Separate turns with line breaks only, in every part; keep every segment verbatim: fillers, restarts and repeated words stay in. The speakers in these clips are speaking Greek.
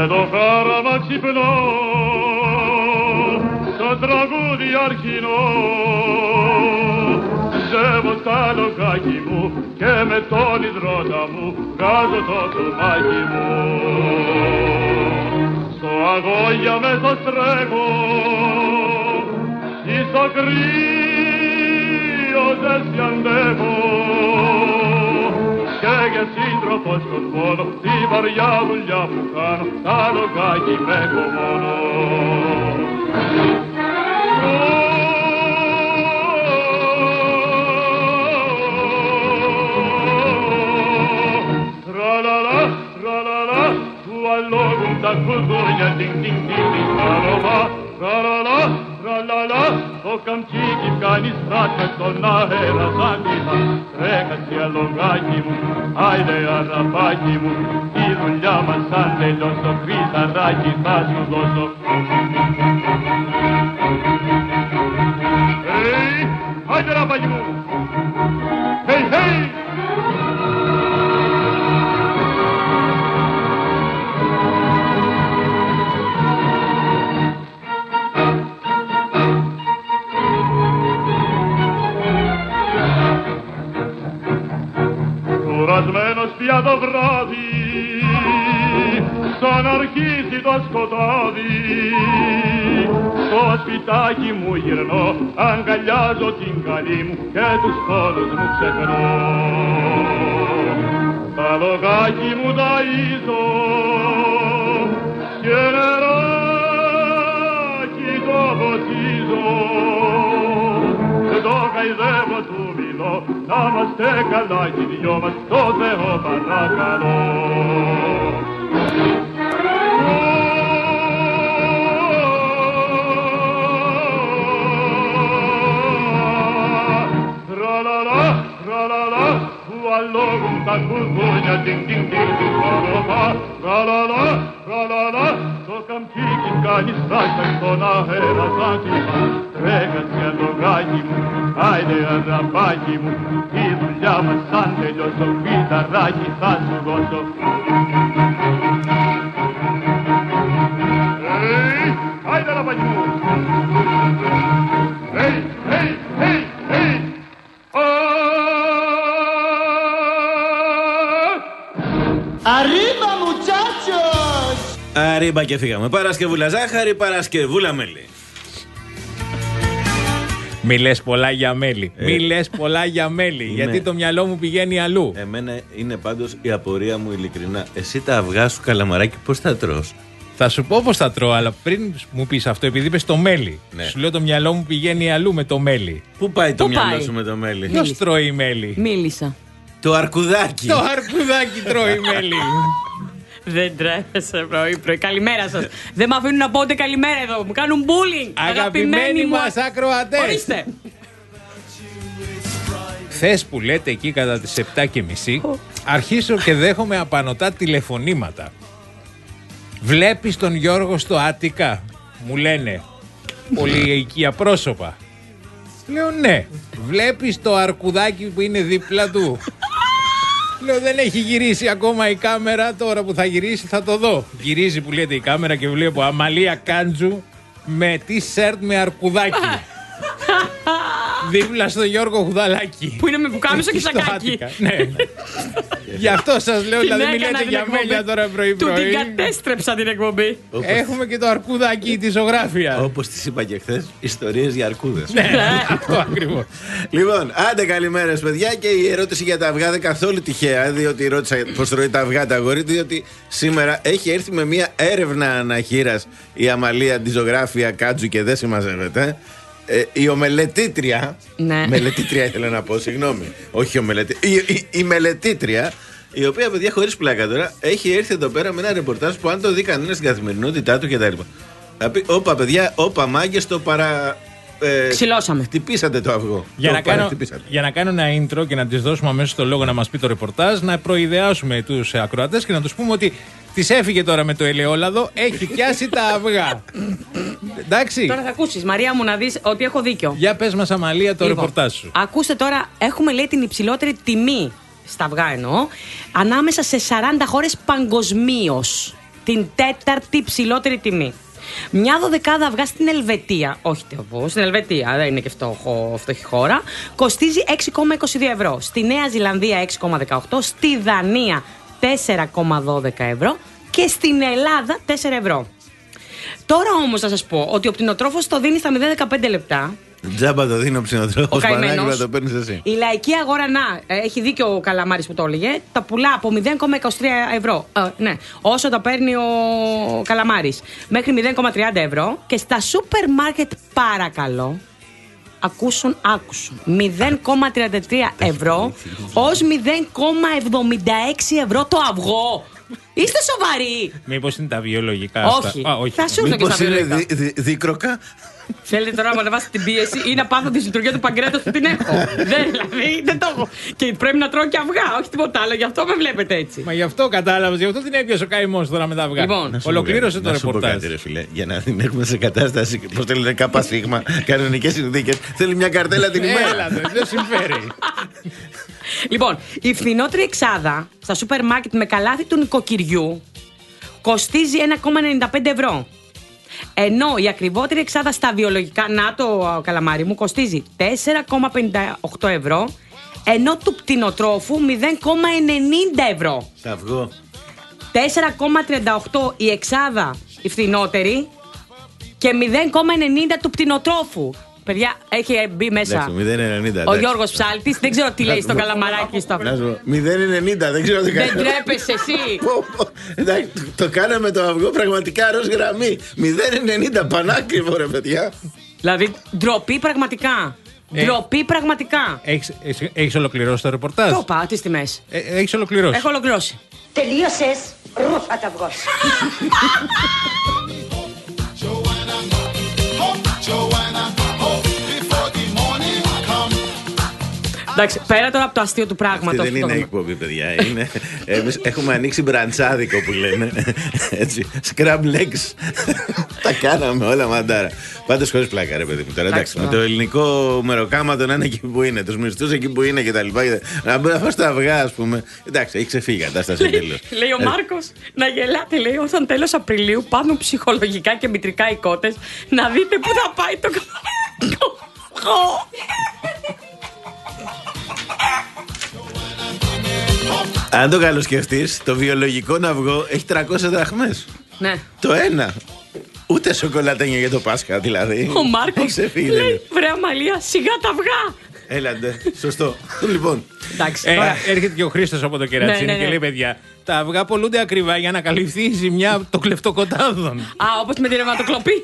με το χάραμα ξυπνώ, το τραγούδι αρχινό. Ζεύω στα λογάκι μου και με τον υδρότα μου βγάζω το τουμάκι μου. Στο αγώγια μέσα στρέφω, ή στο κρύο ζέστη αντέχω. Και για σύντροφο στον πόνο, τη βαριά δουλειά που κάνω, τα λογάκι με έχω μόνο. Tra-la-la, tra-la-la, του αλόγουν τα κουδούνια, τινγκ, τινγκ, τινγκ, tra-la-la, tra-la-la, tra-la-la, το καμτσίκι κάνει στράκα στον αέρα σαν τίχα. Τρέχασε αλογάκι μου, άιντε αραπάκι μου, η δουλειά μας αν τελειώσω, χρυσαράκι θα σου δώσω. Hey, άιντε αραπάκι μου, hey, hey! Κουρασμένος πια το βράδυ, σαν αρχίσει το σκοτάδι, στο σπιτάκι μου γυρνώ, αγκαλιάζω την καλή μου και τους πόνους μου ξεχνώ. Τα λογάκι μου ταΐζω και νεράκι το ποτίζω, το χαϊδεύω του μιλώ, να είμαστε καλά κι οι δυο μας, το Θεό παρακαλώ. Tra-la-la, tra-la-la, του αλόγουν τα κουδούνια, τινγκ, τινγκ, τινγκ, tra-la-la, tra-la-la, το καμτσίκι κάνει στάκα στον αέρα σαν κύμα. Τρέχασε αλογάκι μου, άιντε αραπάκι μου, η δουλειά μας αν τελειώσω, φυταράκι θα σου δώσω. Hey, άιντε αραπάκι μου, hey, hey, hey, hey,
Arriba muchachos!
Arriba και φύγαμε. Παρασκευούλα ζάχαρη, Παρασκευούλα μέλι.
Μη λες πολλά για μέλι. Ε, Μη λες πολλά για μέλι. Είναι... Γιατί το μυαλό μου πηγαίνει αλλού.
Εμένα είναι πάντως η απορία μου ειλικρινά. Εσύ τα αυγά σου, καλαμαράκι, πώς τα τρως?
Θα σου πω πώς τα τρώω, αλλά πριν μου πεις αυτό, επειδή είπες το μέλι. Ναι. Σου λέω το μυαλό μου πηγαίνει αλλού με το μέλι.
Πού πάει το
Πού
μυαλό
πάει?
σου με το μέλι?
Ποιος τρώει μέλι?
Μίλησα.
Το αρκουδάκι.
Το αρκουδάκι τρώει μέλι.
Δεν τρέπεσαι πρωί πρωί. Καλημέρα σας. Δεν με αφήνουν να πω ούτε καλημέρα εδώ. Μου κάνουν bullying.
Αγαπημένοι μας ακροατές.
Ορίστε.
Χθες που λέτε εκεί κατά τις επτά και μισή, αρχίσω και δέχομαι απανωτά τηλεφωνήματα. Βλέπεις τον Γιώργο στο Άτικα? Μου λένε πολυοικία πρόσωπα. Λέω ναι. Βλέπεις το αρκουδάκι που είναι δίπλα του? Λέω δεν έχει γυρίσει ακόμα η κάμερα, τώρα που θα γυρίσει θα το δω. Γυρίζει που λέτε η κάμερα και βλέπω Αμαλία Κάντζου με t-shirt με αρκουδάκι. Δίπλα στο Γιώργο Χουδαλάκη.
Που είναι με πουκάμισο και σακάκι.
Ναι. Γι' αυτό σας λέω, δηλαδή μιλάτε για μέλια τώρα πρωί-πρωί.
Του την κατέστρεψα την εκπομπή.
Έχουμε και το αρκουδάκι τη ζωγράφια.
Όπως τις είπα και χθες, ιστορίες για αρκούδες.
Ναι, αυτό ακριβώς.
Λοιπόν, άντε καλημέρες παιδιά, και η ερώτηση για τα αυγά δεν καθόλου τυχαία, διότι ρώτησα πώς τρώει τα αυγά τα αγόρι, διότι σήμερα έχει έρθει με μια έρευνα αναχείρας η Αμαλία τη ζωγράφια Κάτζου και δεν συμμαζεύεται. Ε, η ομελετήτρια.
Ναι.
Μελετήτρια ήθελα να πω, συγγνώμη. Όχι ομελετήτρια. Η, η, η μελετήτρια, η οποία, παιδιά, χωρίς πλάκα τώρα, έχει έρθει εδώ πέρα με ένα ρεπορτάζ που αν το δει κανένα στην καθημερινότητά του κτλ. Θα πει, όπα παιδιά, όπα μάγκες, το παρα. Ε,
Ξυλώσαμε.
Χτυπήσατε το αυγό.
Για,
το
να κάνω, για να κάνω ένα intro και να της δώσουμε αμέσως το λόγο να μας πει το ρεπορτάζ, να προειδεάσουμε τους ακροατές και να τους πούμε ότι της έφυγε τώρα με το ελαιόλαδο, έχει πιάσει τα αυγά. Εντάξει.
Τώρα θα ακούσεις, Μαρία μου, να δεις ότι έχω δίκιο.
Για πες μας, Αμαλία, το
Λοιπόν,
ρεπορτάζ σου.
Ακούστε τώρα, έχουμε λέει την υψηλότερη τιμή στα αυγά εννοώ, ανάμεσα σε σαράντα χώρες παγκοσμίως. την τέταρτη ψηλότερη τιμή. Μια δωδεκάδα αυγά στην Ελβετία, όχι το στην Ελβετία, δεν είναι και φτωχό, φτωχή χώρα, κοστίζει έξι κόμμα είκοσι δύο ευρώ. Στη Νέα Ζηλανδία έξι κόμμα δεκαοκτώ, στη Δανία τέσσερα κόμμα δώδεκα ευρώ και στην Ελλάδα τέσσερα ευρώ. Τώρα όμως θα σας πω ότι ο πτηνοτρόφος το δίνει στα μηδέν κόμμα δεκαπέντε λεπτά.
Τζάμπα το δίνει ο ψινοτρόφος, Πανάγι, να το παίρνεις εσύ.
Η λαϊκή αγορά, να, έχει δίκιο ο Καλαμάρης που το έλεγε, τα πουλά από μηδέν κόμμα είκοσι τρία ευρώ. Ε, ναι, όσο τα παίρνει ο Καλαμάρης. Μέχρι μηδέν κόμμα τριάντα ευρώ. Και στα σούπερ μάρκετ, παρακαλώ, ακούσουν, άκουσουν, μηδέν κόμμα τριάντα τρία ευρώ ως μηδέν κόμμα εβδομήντα έξι ευρώ το αυγό. Είστε σοβαροί?
Μήπως είναι τα βιολογικά
όχι.
αυτά? Α, όχι.
Θα σου έρθω και στα βιολογικά.
Μήπως είναι δι, δι, δίκροκα?
Θέλετε τώρα να μου ανεβάσετε την πίεση ή να πάθω τη λειτουργία του παγκρέτος που την έχω? Δεν, δηλαδή, δεν το έχω. Και πρέπει να τρώω και αυγά, όχι τίποτα άλλο. Γι' αυτό με βλέπετε έτσι.
Μα γι' αυτό κατάλαβες, γι' αυτό την έπιασε ο καημός τώρα με τα αυγά.
Λοιπόν,
ολοκλήρωσε το
να σου πω
ρεπορτάζ.
κάτι, ρε φίλε, για να την έχουμε σε κατάσταση, πώς θέλετε, κάπα σίγμα, κανονικές συνθήκες. Θέλει μια καρτέλα την ημέρα.
Έλα, δεν συμφέρει.
Λοιπόν, η φθηνότερη εξάδα στα σούπερ μάρκετ με καλάθι του νοικοκυριού κοστίζει ένα κόμμα ενενήντα πέντε ευρώ. Ενώ η ακριβότερη εξάδα στα βιολογικά, να το καλαμάρι μου, κοστίζει τέσσερα κόμμα πενήντα οκτώ ευρώ, ενώ του πτηνοτρόφου μηδέν κόμμα ενενήντα ευρώ.
Τα αυγό.
τέσσερα κόμμα τριάντα οκτώ η εξάδα η φθηνότερη και μηδέν κόμμα ενενήντα του πτηνοτρόφου. Παιδιά, έχει μπει μέσα
μηδέν κόμμα ενενήντα,
ο Γιώργος Ψάλτης, δεν ξέρω τι λέει στο καλαμαράκι στο αυτό.
μηδέν κόμμα ενενήντα, δεν ξέρω τι κάνει.
Δεν τρέπεσαι εσύ.
Εντάξει, το κάναμε το αυγό πραγματικά ροζ γραμμή. μηδέν κόμμα ενενήντα, πανάκριβο, ρε παιδιά.
Δηλαδή, ντροπή πραγματικά.
Ε.
Ντροπή πραγματικά.
Έχεις, έχεις, έχεις ολοκληρώσει το ρεπορτάζ?
Το είπα, τις τιμές.
Ε, έχεις ολοκληρώσει?
Έχω ολοκληρώσει.
Τελείωσες, ρούφα τα αυγός.
Εντάξει, πέρα τώρα από το αστείο του
Αυτή
πράγματος.
δεν είναι εκπομπή, παιδιά. Είναι, εμείς έχουμε ανοίξει μπραντσάδικο που λένε. Έτσι. Scrub legs. Τα κάναμε όλα μαντάρα. Πάντως χωρίς πλάκα, ρε παιδί μου. Τώρα, εντάξει, με το ελληνικό μεροκάματο να είναι εκεί που είναι, τους μισθούς εκεί που είναι κτλ. Να μπορεί να φας τα αυγά, ας πούμε. Εντάξει, έχει ξεφύγει η κατάσταση τελείως.
Λέει ο Μάρκος να γελάτε, λέει, όταν τέλος Απριλίου πάνουν ψυχολογικά και μητρικά οι κότες, να δείτε πού θα πάει το αυγό.
Αν το καλοσκεφτείς, το βιολογικό αυγό έχει τριακόσιες δραχμές.
Ναι.
Το ένα. Ούτε σοκολατένια για το Πάσχα, δηλαδή.
Ο Μάρκος λέει, βρε Αμαλία, σιγά τα αυγά.
Έλαντε, σωστό. Λοιπόν.
Εντάξει,
Ε,
τώρα.
έρχεται και ο Χρήστος από το Κερατσίνι
Ναι, ναι, ναι.
και λέει: παιδιά, τα αυγά πολλούνται ακριβά για να καλυφθεί η ζημιά των κλεφτοκοτάδων.
Α, όπως με την ρευματοκλοπή.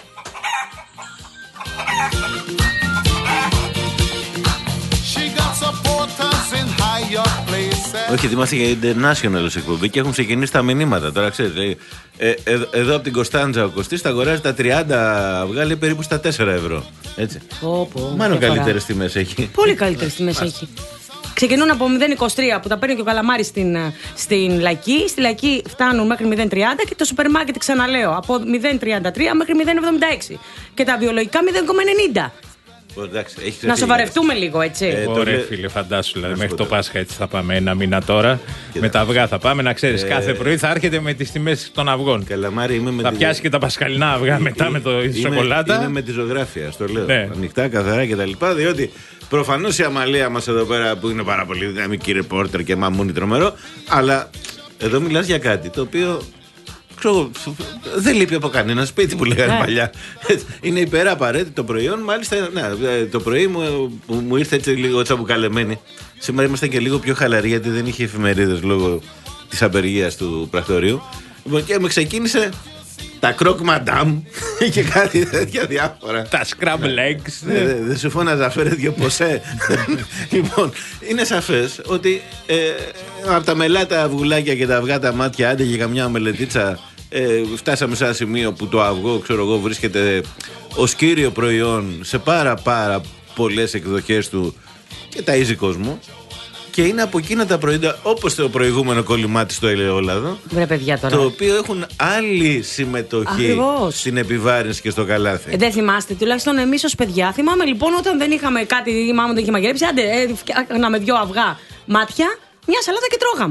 Όχι, θυμάστε για international ως εκπομπή και έχουν ξεκινήσει τα μηνύματα. Τώρα ξέρετε, λέει, ε, ε, εδώ από την Κωνσταντζα ο Κωστής τα αγοράζει τα τριάντα αυγά, λέει, περίπου στα τέσσερα ευρώ. Έτσι.
Πω, πω,
Μάλλον
διαφορά.
καλύτερες τιμές έχει.
Πολύ καλύτερες τιμές έχει. Ξεκινούν από μηδέν είκοσι τρία που τα παίρνει και ο Καλαμάρης στην, στην Λαϊκή. Στη Λαϊκή φτάνουν μέχρι μηδέν τριάντα και το σούπερ μάρκετ, ξαναλέω, από μηδέν τριάντα τρία μέχρι μηδέν εβδομήντα έξι. Και τα βιολογικά μηδέν κόμμα ενενήντα.
Εντάξει, έχει
Να
ξεφύγει.
σοβαρευτούμε λίγο, έτσι.
Ε, το
Ωραία,
λέ-
φίλε, φαντάσου. Δηλαδή,
Να σου
μέχρι
πω
το
τώρα.
Πάσχα έτσι θα πάμε ένα μήνα τώρα. Με τα αυγά θα πάμε. Να ξέρει,
Ε,
κάθε πρωί θα έρχεται με τις τιμές των αυγών.
Καλαμάρι, είμαι με
Θα
τη-
πιάσει και τα πασχαλινά αυγά μετά με το η
Είμαι-
σοκολάτα.
Είμαι με τη ζωγράφια, στο λέω.
Ναι.
Ανοιχτά, καθαρά κτλ. Διότι προφανώς η Αμαλία μας εδώ πέρα που είναι πάρα πολύ δυναμική ρεπόρτερ και μαμούνι τρομερό, αλλά εδώ μιλάς για κάτι το οποίο. Ξέρω, δεν λείπει από κανένα σπίτι που λέγανε
Ναι.
παλιά. Είναι υπεραπαραίτητο προϊόν. Μάλιστα, ναι, το πρωί μου, μου ήρθε έτσι λίγο τσαμπουκαλεμένη. Σήμερα ήμασταν και λίγο πιο χαλαροί γιατί δεν είχε εφημερίδες λόγω της απεργίας του πρακτορείου. Λοιπόν, και με ξεκίνησε τα κροκ μαντάμ και κάτι τέτοια διάφορα.
Τα scrub legs.
Ε, δε- Δεν σου φώναζα, φέρε δυο ποσέ. Λοιπόν, είναι σαφές ότι ε, από τα μελάτα αυγουλάκια και τα αυγά τα μάτια, άντε και καμιά μελετίτσα, ε, φτάσαμε σε ένα σημείο που το αυγό, ξέρω εγώ, βρίσκεται ως κύριο προϊόν σε πάρα πάρα πολλές εκδοχές του και ταΐζει κόσμο. Και είναι από εκείνα τα προϊόντα, όπως το προηγούμενο κολλημάτι στο ελαιόλαδο,
Βρε παιδιά τώρα.
το οποίο έχουν άλλη συμμετοχή
Ακριβώς.
στην επιβάρυνση και στο καλάθι.
Ε, δεν θυμάστε, τουλάχιστον εμείς ως παιδιά. Θυμάμαι λοιπόν όταν δεν είχαμε κάτι, η μάμα δεν είχε μαγειρέψει, άντε, ε, φτιάχναμε δυο αυγά μάτια, μια σαλάτα και τρώγαμε.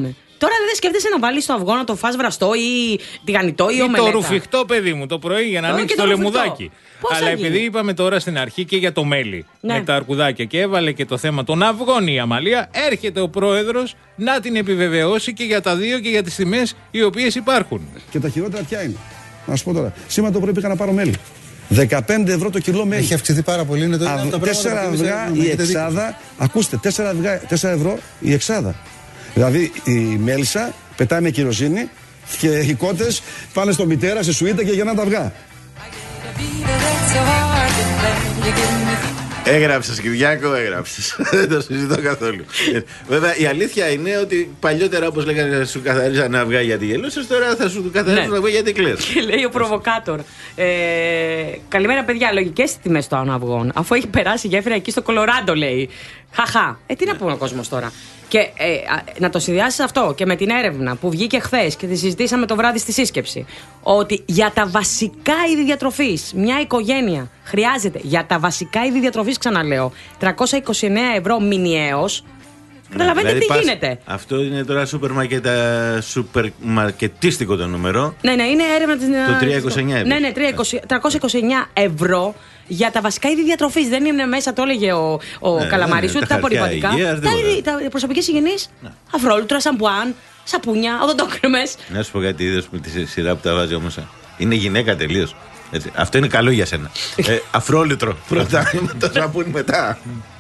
Τώρα δεν σκέφτεσαι να βάλει το αυγό να το φας βραστό ή τηγανιτό ή, ή ομελέτα.
Το ρουφιχτό, παιδί μου, το πρωί για να ανοίξει το, το λεμουδάκι. Πώς αλλά επειδή είπαμε τώρα στην αρχή και για το μέλι ναι. με τα αρκουδάκια και έβαλε και το θέμα των αυγών η Αμαλία, έρχεται ο πρόεδρος να την επιβεβαιώσει και για τα δύο και για τις τιμές οι οποίες υπάρχουν.
Και τα χειρότερα ποια είναι? Να σου πω τώρα. Σήμερα το πρωί πήγα να πάρω μέλι. δεκαπέντε ευρώ το κιλό μέλι.
Έχει αυξηθεί πάρα πολύ. Είναι το,
Α, τα τέσσερα αυγά η εξάδα. Ακούστε, τέσσερα ευρώ η εξάδα. Δηλαδή η μέλισσα πετάει με κυροζίνη και οι κότες πάνε στο μητέρα σε σουίτα και γεννάνε τα αυγά.
Έγραψες, Κυριάκο, έγραψες. Δεν το συζητώ καθόλου. Βέβαια, η αλήθεια είναι ότι παλιότερα, όπως λέγανε, σου καθαρίζανε αυγά γιατί γελούσες, τώρα θα σου καθαρίζουν ναι. αυγά γιατί κλαις.
Και λέει ο προβοκάτορ. Ε, καλημέρα, παιδιά. Λογικές τιμές των αυγών. Αφού έχει περάσει γέφυρα εκεί στο Κολοράντο, λέει. Χαχά. Ε, τι να πούμε ο κόσμος τώρα. Και ε, να το συνδυάσεις αυτό και με την έρευνα που βγήκε χθες και τη συζητήσαμε το βράδυ στη σύσκεψη. Ότι για τα βασικά είδη διατροφής μια οικογένεια χρειάζεται, για τα βασικά είδη διατροφής, ξαναλέω, τριακόσια είκοσι εννέα ευρώ μηνιαίως. Καταλαβαίνετε δηλαδή τι πας, γίνεται.
Αυτό είναι τώρα σούπερ μαρκετα, σούπερ μαρκετίστικο το νούμερο.
Ναι, ναι, είναι έρευνα της.
Το τριακόσια είκοσι εννέα ευρώ.
Ναι, ναι, τριακόσια είκοσι εννέα ευρώ για τα βασικά είδη διατροφής. Δεν είναι μέσα, το έλεγε ο, ο ναι, Καλαμαρής, ούτε τα απορριπαντικά. Τα, τα προσωπικές υγιεινείς, ναι. Αφρόλουτρα, σαμπουάν, σαπούνια, οδοντόκρεμες.
Να σου πω κάτι, είδες με τη σειρά που τα βάζει όμως. Είναι γυναίκα τελείως. Έτσι. Αυτό είναι καλό για σένα. ε, αφρόλουτρο πρώτα, το σαπούνι μετά.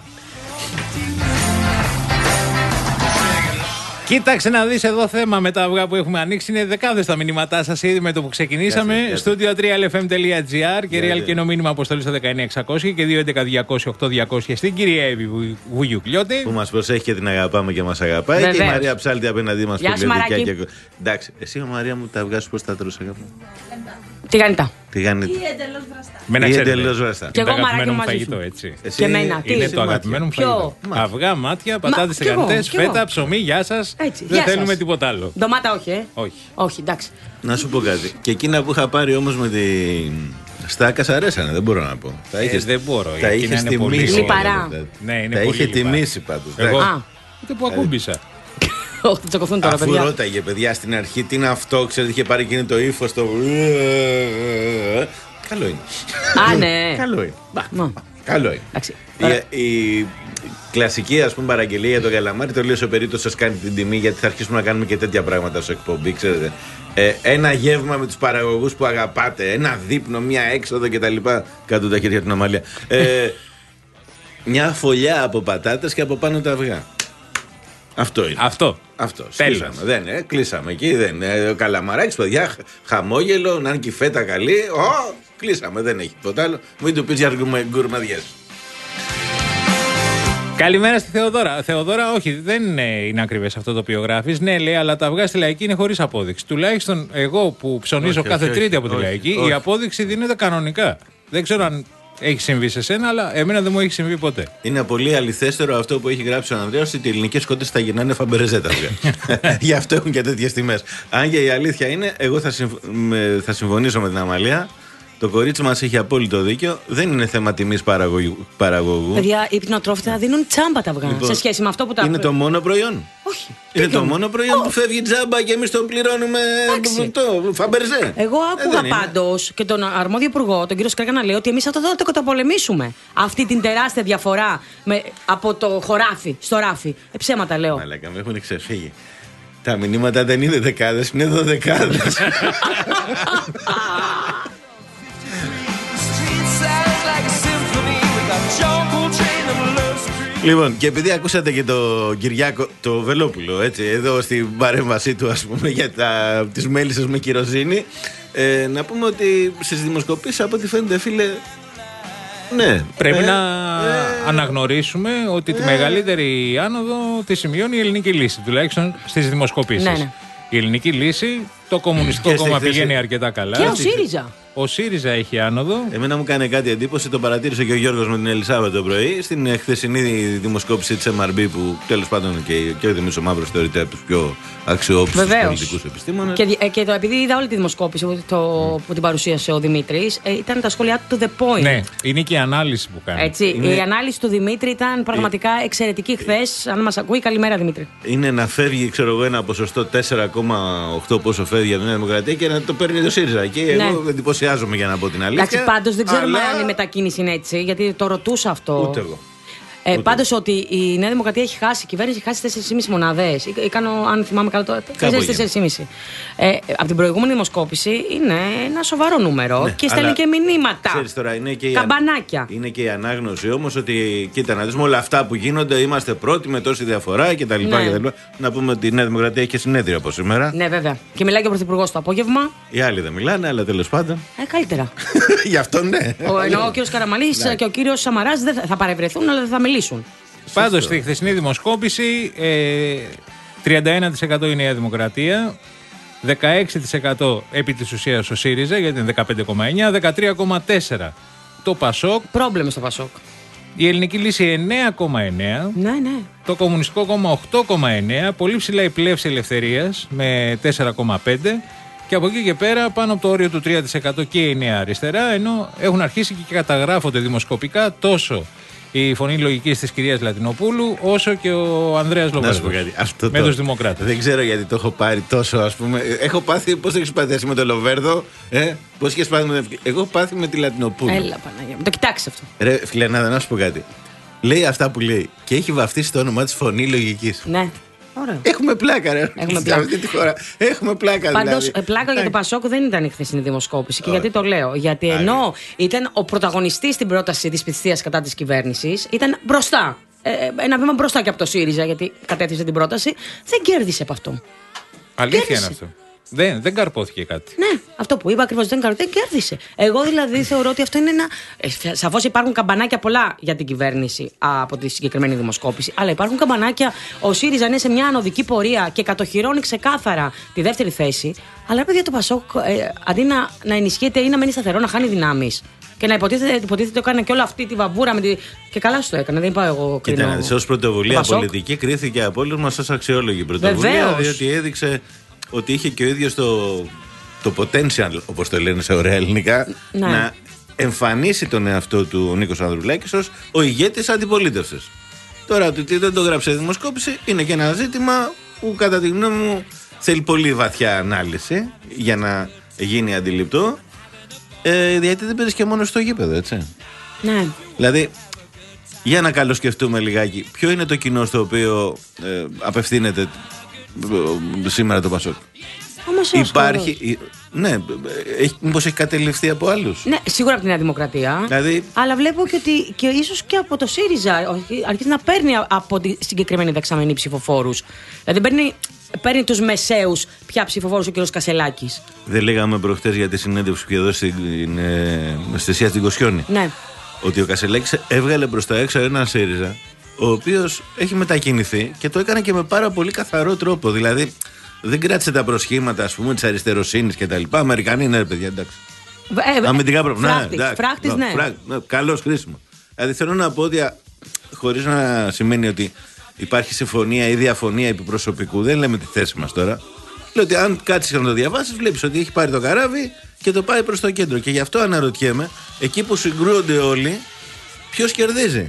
Κοίταξε να δεις εδώ θέμα με τα αυγά που έχουμε ανοίξει. Είναι δεκάδες τα μηνύματά σας ήδη με το που ξεκινήσαμε. Studio τρία ελ εφ εμ τελεία τζι άρ και real και μήνυμα αποστολή στο δεκαεννιά εξακόσια και δύο έντεκα διακόσια οκτώ διακόσια στην κυρία Εύη Βουγιουκλιώτη.
Που μας προσέχει και την αγαπάμε και μας αγαπάει. Βεβαίως. Και η Μαρία Ψάλτη απέναντί μας που λέει. Και... Εντάξει, εσύ ο Μαρία μου τα αυγά σου πώς τα τρως, αγαπά?
Τηγανιτά.
Τηγανιτά.
Ή εντελώς βραστά.
Με να
ξέρετε.
Και εγώ μαράκι
μου φαγητό, έτσι.
Εσύ... Και εμένα.
Είναι το αγαπημένο μου φαγητό. Αυγά, μάτια, πατάτες τηγανιτές, φέτα, ψωμί, γεια σας. Δεν θέλουμε τίποτα άλλο.
Ντομάτα όχι, ε.
Όχι.
Όχι, εντάξει.
Να σου πω κάτι. Και εκείνα που είχα πάρει όμως με τη Στάκα αρέσανε, δεν μπορώ να πω.
Τα είχες, δεν μπορώ.
Τα είχε τιμήσει.
Λιπαρά.
Ναι, είναι
τα
πολύ
είχε
λιπαρά.
τιμήσει πάντως.
Εγώ ούτε που ακούμπησα.
Όχι, θα τσακωθούν τώρα,
αφού
παιδιά.
ρώταγε παιδιά στην αρχή τι είναι αυτό, ξέρετε, είχε πάρει εκείνη το ύφος το. Καλό είναι.
Α, ναι.
Καλό είναι. Καλό είναι. Η, η κλασική, ας πούμε, παραγγελία για τον καλαμάρι, το λέω σε περίπτωση σας κάνει την τιμή, γιατί θα αρχίσουμε να κάνουμε και τέτοια πράγματα στο εκπομπή, ξέρετε. Ε, ένα γεύμα με τους παραγωγούς που αγαπάτε, ένα δείπνο, μια έξοδο κτλ. Κάτω τα χέρια την Αμαλία. Ε, μια φωλιά από πατάτες και από πάνω τα αυγά. Αυτό είναι.
Αυτό.
Αυτό. Κλείσαμε. Δεν, ε, κλείσαμε εκεί. Δεν, ε, ο καλαμαράκης, παιδιά, χαμόγελο, να είναι και η φέτα καλή. Ω, κλείσαμε. Δεν έχει τίποτα άλλο. Μην του πεις για γκουρμαδιές.
Καλημέρα στη Θεοδόρα. Θεοδόρα, όχι, δεν είναι, είναι ακριβές αυτό το οποίο γράφεις. Ναι, λέει, αλλά τα αυγά στη Λαϊκή είναι χωρίς απόδειξη. Τουλάχιστον εγώ που ψωνίζω όχι, κάθε όχι, Τρίτη όχι, από τη όχι, Λαϊκή, όχι. Η απόδειξη δίνεται κανονικά. Δεν ξέρω αν έχει συμβεί σε σένα, αλλά εμένα δεν μου έχει συμβεί ποτέ. Είναι πολύ αληθέστερο αυτό που έχει γράψει ο Ανδρέας, ότι οι ελληνικές κότες θα γυρνάνε φαμπερεζέτα. Γι' αυτό έχουν και τέτοιες τιμές. Αν και η αλήθεια είναι, εγώ θα, συμφ... θα συμφωνήσω με την Αμαλία. Το κορίτσι μας έχει απόλυτο δίκιο. Δεν είναι θέμα τιμής παραγωγού. παραγωγού.
Παιδιά, οι υπνοτρόφοι θα δίνουν τσάμπα τα αυγά. Λοιπόν, σε σχέση με αυτό που τα.
Είναι το μόνο προϊόν.
Όχι.
Είναι το μόνο προϊόν oh. που φεύγει τζάμπα και εμείς τον πληρώνουμε. Το φαμπερζέ.
Εγώ άκουγα ε, πάντως και τον αρμόδιο υπουργό, τον κύριο Σκράκα, να λέει ότι εμείς αυτό θα το καταπολεμήσουμε. Αυτή την τεράστια διαφορά με, από το χωράφι στο ράφι. Ε, ψέματα λέω.
Μαλάκα, με έχουν ξεφύγει. Τα μηνύματα δεν είναι δεκάδες, είναι δωδεκάδες. Λοιπόν, και επειδή ακούσατε και τον Κυριάκο, το Βελόπουλο, έτσι, εδώ στην παρέμβασή του, ας πούμε, για τα, τις μέλισσες με κυροζίνη, ε, να πούμε ότι στις δημοσκοπήσεις, από ό,τι φαίνεται, φίλε, ναι.
Πρέπει
ε,
να
ε,
αναγνωρίσουμε ότι ε, τη μεγαλύτερη άνοδο τη σημειώνει η ελληνική λύση, τουλάχιστον στις δημοσκοπήσεις.
Ναι, ναι.
Η ελληνική λύση, Το Κομμουνιστικό Κόμμα πηγαίνει αρκετά καλά.
Και ο ΣΥΡΙΖΑ.
Ο ΣΥΡΙΖΑ έχει άνοδο.
Εμένα μου κάνει κάτι εντύπωση, το παρατήρησε και ο Γιώργος με την Ελισάβετ το πρωί, στην χθεσινή δημοσκόπηση της εμ αρ μπι που τέλος πάντων και, και ο Δημήτρης ο Μαύρος θεωρείται από τους πιο αξιόπιστους πολιτικούς επιστήμονες.
Και, και το, επειδή είδα όλη τη δημοσκόπηση που, το, mm. που την παρουσίασε ο Δημήτρης, ε, ήταν τα σχόλιά του The Point.
Ναι, είναι και η ανάλυση που κάνει.
Έτσι,
είναι...
Η ανάλυση του Δημήτρη ήταν πραγματικά εξαιρετική χθες. Αν μας ακούει, καλημέρα Δημήτρη.
Είναι να φεύγει, ξέρω εγώ, ένα ποσοστό τέσσερα κόμμα οκτώ πόσο φεύγει από την Νέα Δημοκρατία και να το παίρνει το ΣΥΡΙΖΑ. Και ναι. εγώ εντυπωσιάζομαι για να πω την αλήθεια.
Εντάξει, πάντως δεν ξέρουμε
αλλά...
αν η μετακίνηση είναι έτσι, γιατί το ρωτούσα αυτό.
Ούτε εγώ.
Ε, πάντως ότι η Νέα Δημοκρατία έχει χάσει, η κυβέρνηση έχει χάσει τέσσερις κόμμα πέντε μονάδες. Κάνω, αν θυμάμαι καλά, το τέσσερις κόμμα πέντε. Ε, από την προηγούμενη δημοσκόπηση είναι ένα σοβαρό νούμερο, ναι, και στέλνει και μηνύματα.
Ξέρεις, τώρα, είναι και
καμπανάκια.
Η, είναι και η ανάγνωση όμως ότι, κοίτα να δεις, με όλα αυτά που γίνονται, είμαστε πρώτοι με τόση διαφορά κτλ. Ναι. Να πούμε ότι η Νέα Δημοκρατία έχει συνέδριο από σήμερα.
Ναι, βέβαια. Και μιλάει και ο Πρωθυπουργός το απόγευμα.
Οι άλλοι δεν μιλάνε, αλλά τέλος πάντων.
Ε, καλύτερα.
Γι' αυτό ναι.
Ο, ενώ ο κύριος Καραμανλής και ο κύριος Σαμαράς δεν θα παρευρεθούν, αλλά δεν θα μιλήσουν.
Πάντως στη χθεσινή δημοσκόπηση ε, τριάντα ένα τοις εκατό η Νέα Δημοκρατία, δεκαέξι τοις εκατό επί της ουσίας ο ΣΥΡΙΖΑ, γιατί είναι δεκαπέντε κόμμα εννιά, δεκατρία κόμμα τέσσερα το ΠΑΣΟΚ.
Πρόβλημα στο ΠΑΣΟΚ.
Η Ελληνική Λύση εννέα κόμμα εννέα.
Ναι, ναι.
Το Κομμουνιστικό Κόμμα οκτώ κόμμα εννέα. Πολύ ψηλά η Πλεύση Ελευθερίας με τέσσερα κόμμα πέντε. Και από εκεί και πέρα πάνω από το όριο του τρία τοις εκατό και η Νέα Αριστερά. Ενώ έχουν αρχίσει και καταγράφονται δημοσκοπικά τόσο η φωνή λογικής της κυρίας Λατινοπούλου, όσο και ο Ανδρέας Λοβέρδος με τους Δημοκράτες.
Δεν ξέρω γιατί το έχω πάρει τόσο, ας πούμε. Έχω πάθει, πώς έχεις πάθει με τον Λοβέρδο, ε? Πώς έχεις πάθει με τον... Εγώ έχω πάθει με τη Λατινοπούλου.
Έλα, Παναγία μου, το κοιτάξεις αυτό.
Ρε, φιλενάδα, να σου πω κάτι. Λέει αυτά που λέει και έχει βαφτίσει το όνομα της φωνή λογικής.
Ναι. Ωραίο.
Έχουμε πλάκα, ρε.
Έχουμε πλάκα.
Αυτή τη χώρα. Έχουμε πλάκα,
Πάντως,
δηλαδή.
πλάκα για το Πασόκ δεν ήταν η χθεσινή δημοσκόπηση. Και γιατί το λέω? Γιατί ενώ ήταν ο πρωταγωνιστής στην πρόταση της πιστείας κατά της κυβέρνησης, ήταν μπροστά. Ε, ένα βήμα μπροστά και από το ΣΥΡΙΖΑ, γιατί κατέθεσε την πρόταση, δεν κέρδισε από αυτό.
Αλήθεια
κέρδισε.
είναι αυτό. Δεν, δεν καρπόθηκε κάτι.
Ναι, αυτό που είπα ακριβώς δεν, δεν κέρδισε. Εγώ δηλαδή θεωρώ ότι αυτό είναι ένα. Ε, σαφώς υπάρχουν καμπανάκια πολλά για την κυβέρνηση από τη συγκεκριμένη δημοσκόπηση. Αλλά υπάρχουν καμπανάκια. Ο ΣΥΡΙΖΑ είναι σε μια ανωδική πορεία και κατοχυρώνει ξεκάθαρα τη δεύτερη θέση. Αλλά παιδιά, το ΠΑΣΟΚ ε, αντί να, να ενισχύεται ή να μένει σταθερό, να χάνει δυνάμεις. Και να υποτίθεται, υποτίθεται το έκανε και όλη αυτή τη βαβούρα με τη... Και καλά σου το έκανε, δεν είπα εγώ.
Κοίτα, ως πρωτοβουλία πολιτική κρίθηκε από όλους μας ως αξιόλογη πρωτοβουλία. Βεβαίως. Διότι έδειξε ότι είχε και ο ίδιος το, το potential, όπως το λένε σε ωραία ελληνικά, ναι, να εμφανίσει τον εαυτό του ο Νίκος Ανδρουλάκης ως ο ηγέτης αντιπολίτευσης. Τώρα, το ότι δεν το γράψε δημοσκόπηση είναι και ένα ζήτημα που κατά τη γνώμη μου θέλει πολύ βαθιά ανάλυση για να γίνει αντιληπτό. Ε, γιατί δεν παίζει και μόνο στο γήπεδο, έτσι.
Ναι.
Δηλαδή, για να καλοσκεφτούμε λιγάκι, ποιο είναι το κοινό στο οποίο ε, απευθύνεται σήμερα το ΠΑΣΟΚ?
Όμως
υπάρχει. Ναι, έχει, μήπως έχει κατεληφθεί από άλλους?
Ναι, σίγουρα από τη Νέα Δημοκρατία. Δηλαδή... Αλλά βλέπω και ότι και ίσως και από το ΣΥΡΙΖΑ αρχίζει να παίρνει από τη συγκεκριμένη δεξαμενή ψηφοφόρους. Δηλαδή παίρνει, παίρνει τους μεσαίους πια ψηφοφόρους ο κ. Κασελάκης.
Δεν λέγαμε προχτές για τη συνέντευξη που είχε δώσει στην Εστία στην Κοσιόνη?
Ναι.
Ότι ο Κασελάκης έβγαλε προς τα έξω έναν ΣΥΡΙΖΑ, ο οποίος έχει μετακινηθεί και το έκανε και με πάρα πολύ καθαρό τρόπο. Δηλαδή δεν κράτησε τα προσχήματα, ας πούμε, της αριστεροσύνης και τα λοιπά. Αμερικανοί είναι, ρε παιδιά, εντάξει.
Ε,
Αμυντικά προβλήματα.
Φράχτης, φράχτης, ναι.
Φράχ, ναι. Καλώς, χρήσιμο. Δηλαδή θέλω να πω ότι, χωρίς να σημαίνει ότι υπάρχει συμφωνία ή διαφωνία επί προσωπικού, δεν λέμε τη θέση μας τώρα. Λέω ότι αν κάτσεις και να το διαβάσεις, βλέπεις ότι έχει πάρει το καράβι και το πάει προς το κέντρο. Και γι' αυτό αναρωτιέμαι, εκεί που συγκρούονται όλοι, ποιος κερδίζει?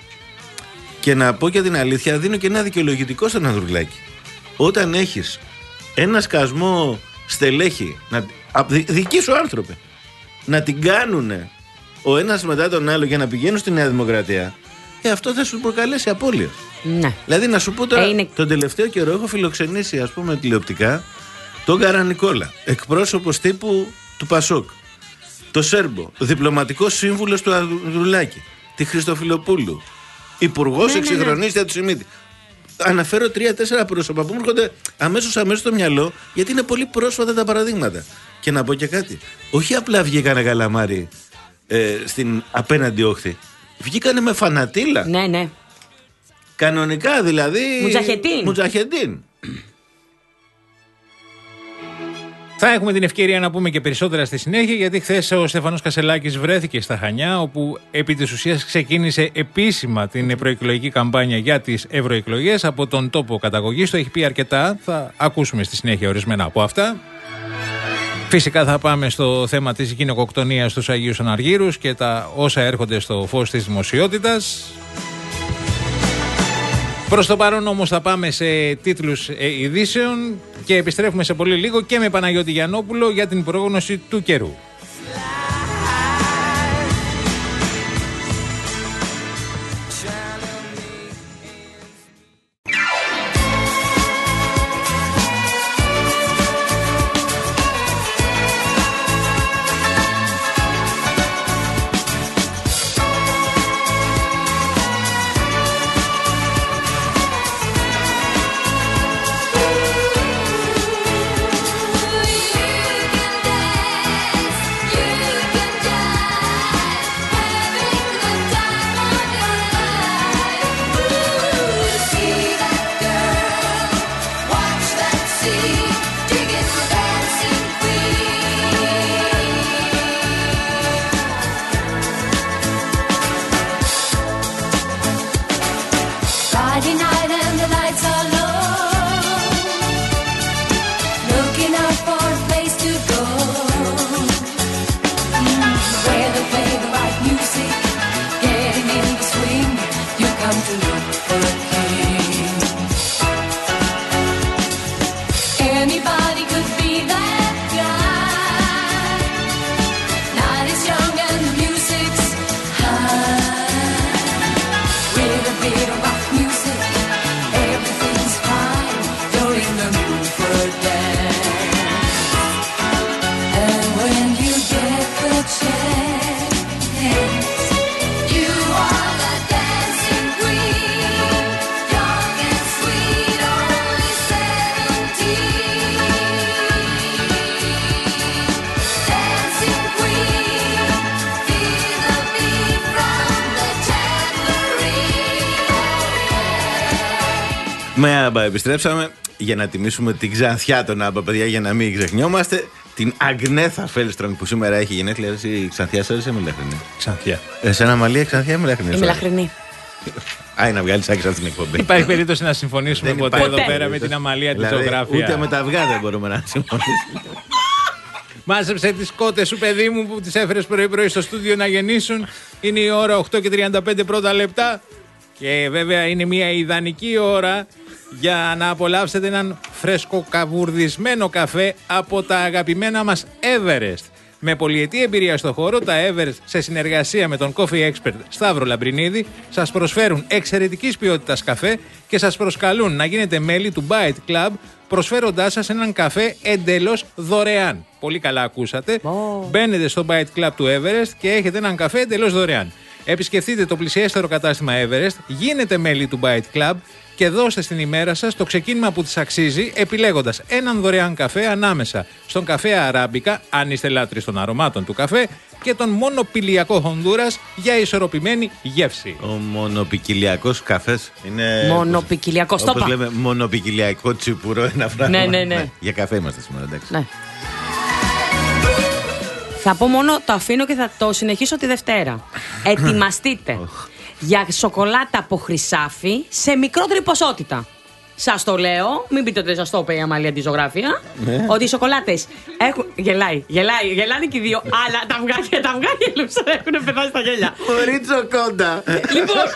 Και να πω και την αλήθεια, δίνω και ένα δικαιολογητικό στον Ανδρουλάκη. Όταν έχεις ένα σκασμό στελέχη, να, δικοί σου άνθρωποι, να την κάνουν ο ένας μετά τον άλλο για να πηγαίνουν στη Νέα Δημοκρατία, ε, αυτό θα σου προκαλέσει απώλεια.
Ναι.
Δηλαδή να σου πω τώρα,
ε, είναι...
τον τελευταίο καιρό έχω φιλοξενήσει, ας πούμε, τηλεοπτικά τον Καρανικόλα, εκπρόσωπος τύπου του ΠΑΣΟΚ, το Σέρμπο, διπλωματικός σύμβουλος του Ανδρουλάκη, τη Χριστοφιλοπούλου, υπουργός ναι, εξυγχρονίστρια ναι, ναι. του Σιμίτη. Αναφέρω τρία-τέσσερα πρόσωπα που μου έρχονται αμέσως αμέσως στο μυαλό, γιατί είναι πολύ πρόσφατα τα παραδείγματα. Και να πω και κάτι. Όχι απλά βγήκανε καλαμάρι ε, στην απέναντι όχθη. Βγήκανε με φανατήλα.
Ναι, ναι.
Κανονικά δηλαδή.
Μουτζαχετίν.
Μουτζαχετίν. Θα
Θα έχουμε την ευκαιρία να πούμε και περισσότερα στη συνέχεια, γιατί χθες ο Στέφανος Κασελάκης βρέθηκε στα Χανιά, όπου επί της ουσίας ξεκίνησε επίσημα την προεκλογική καμπάνια για τις ευρωεκλογές από τον τόπο καταγωγής. Το έχει πει αρκετά, θα ακούσουμε στη συνέχεια ορισμένα από αυτά. Φυσικά θα πάμε στο θέμα της γυναικοκτονίας στους Αγίους Αναργύρους και τα όσα έρχονται στο φως της δημοσιότητας. Προς το παρόν όμως θα πάμε σε τίτλους ε, ειδήσεων και επιστρέφουμε σε πολύ λίγο και με Παναγιώτη Γιαννόπουλο για την πρόγνωση του καιρού.
Με Άμπα επιστρέψαμε για να τιμήσουμε την Ξανθιά των Άμπα, παιδιά, για να μην ξεχνιόμαστε. Την Αγνέθα Φέλστρομ που σήμερα έχει γενέθλια. Η Ξανθιά σας αρέσει, Μελαχρινή?
Ξανθιά.
Εσένα, Μαλία, Ξανθιά ή Μελαχρινή?
Η Μελαχρινή.
Άι, να βγάλεις άκρη από την εκπομπή.
Υπάρχει περίπτωση να συμφωνήσουμε
Δεν
ποτέ
υπάρχει.
εδώ πέρα με την Αμαλία τη
Δηλαδή,
ζωγράφια?
ούτε με τα αυγά δεν μπορούμε να συμφωνήσουμε.
Μάζεψε τις κότες σου, παιδί μου, που τις έφερες πρωί-πρωί στο στούντιο να γεννήσουν. Είναι η ώρα οκτώ και τριάντα πέντε πρώτα λεπτά. Και βέβαια είναι μια ιδανική ώρα για να απολαύσετε έναν φρεσκοκαβουρδισμένο καφέ από τα αγαπημένα μας Everest. Με πολυετή εμπειρία στο χώρο, τα Everest σε συνεργασία με τον Coffee Expert Σταύρο Λαμπρινίδη σας προσφέρουν εξαιρετικής ποιότητας καφέ και σας προσκαλούν να γίνετε μέλη του Bite Club, προσφέροντάς σας έναν καφέ εντελώς δωρεάν. Πολύ καλά ακούσατε. Oh. Μπαίνετε στο Bite Club του Everest και έχετε έναν καφέ εντελώς δωρεάν. Επισκεφτείτε το πλησιέστερο κατάστημα Everest, γίνετε μέλη του Bite Club και δώστε στην ημέρα σας το ξεκίνημα που της αξίζει, επιλέγοντας έναν δωρεάν καφέ ανάμεσα στον καφέ Αράμπικα, αν είστε λάτρεις των αρωμάτων του καφέ, και τον μονοπηλιακό Χονδούρας για ισορροπημένη γεύση.
Ο μονοπικιλιακός καφές είναι.
Μονοπικιλιακό,
όπως,
το
όπως λέμε, μονοπικιλιακό τσιπουρό, ένα πράγμα.
Ναι, ναι, ναι.
Για καφέ είμαστε σήμερα, εντάξει.
Ναι. Θα πω μόνο, το αφήνω και θα το συνεχίσω τη Δευτέρα. Ετοιμαστείτε για σοκολάτα από χρυσάφι σε μικρότερη ποσότητα. Σας το λέω, μην πείτε ότι δεν σας το είπε η Αμαλία τη ζωγράφια. Ναι. Ότι οι σοκολάτες έχουν. Γελάει, γελάει, γελάνε και οι δύο. Αλλά τα αυγάκια, τα αυγάκια λούψα έχουν πεθάσει στα γέλια.
Χωρί τσοκόντα.
Λοιπόν.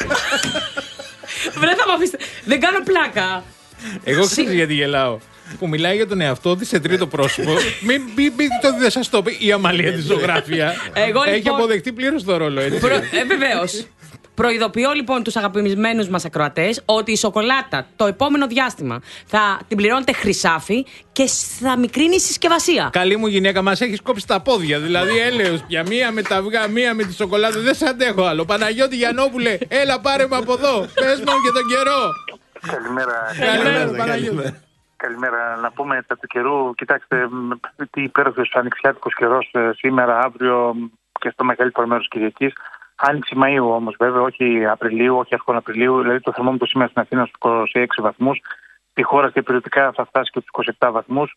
Βρε, θα μ' αφήσετε. Δεν κάνω πλάκα.
Εγώ ξέρω γιατί γελάω. Που μιλάει για τον εαυτό της σε τρίτο πρόσωπο. Μην πείτε ότι δεν σας το πει η Αμαλία τη ζωγράφια.
Εγώ,
έχει
λοιπόν,
αποδεχτεί πλήρως το ρόλο, έτσι.
Προ... Ε, βεβαίως. Προειδοποιώ λοιπόν τους αγαπημένους μας ακροατές ότι η σοκολάτα το επόμενο διάστημα θα την πληρώνετε χρυσάφι και θα μικρύνει η συσκευασία.
Καλή μου γυναίκα, μας έχεις κόψει τα πόδια. Δηλαδή έλεος πια, μία με τα αυγά, μία με τη σοκολάτα. Δεν σε αντέχω άλλο. Παναγιώτη Γιαννόπουλε, έλα πάρε με από εδώ. Πες μου και τον καιρό.
Καλημέρα.
Καλημέρα, Παναγιώτη.
Καλημέρα. Να πούμε τα του καιρού. Κοιτάξτε, τι υπέροχος ανοιξιάτικος καιρός σήμερα, αύριο και στο μεγαλύτερο μέρος Κυριακής. Άνοιξη Μαΐου όμως, βέβαια, όχι Απριλίου, όχι αρχών Απριλίου. Δηλαδή το θερμόμετρο σήμερα στην Αθήνα στους είκοσι έξι βαθμούς. Στη χώρα και περιοδικά θα φτάσει και στους είκοσι επτά βαθμούς.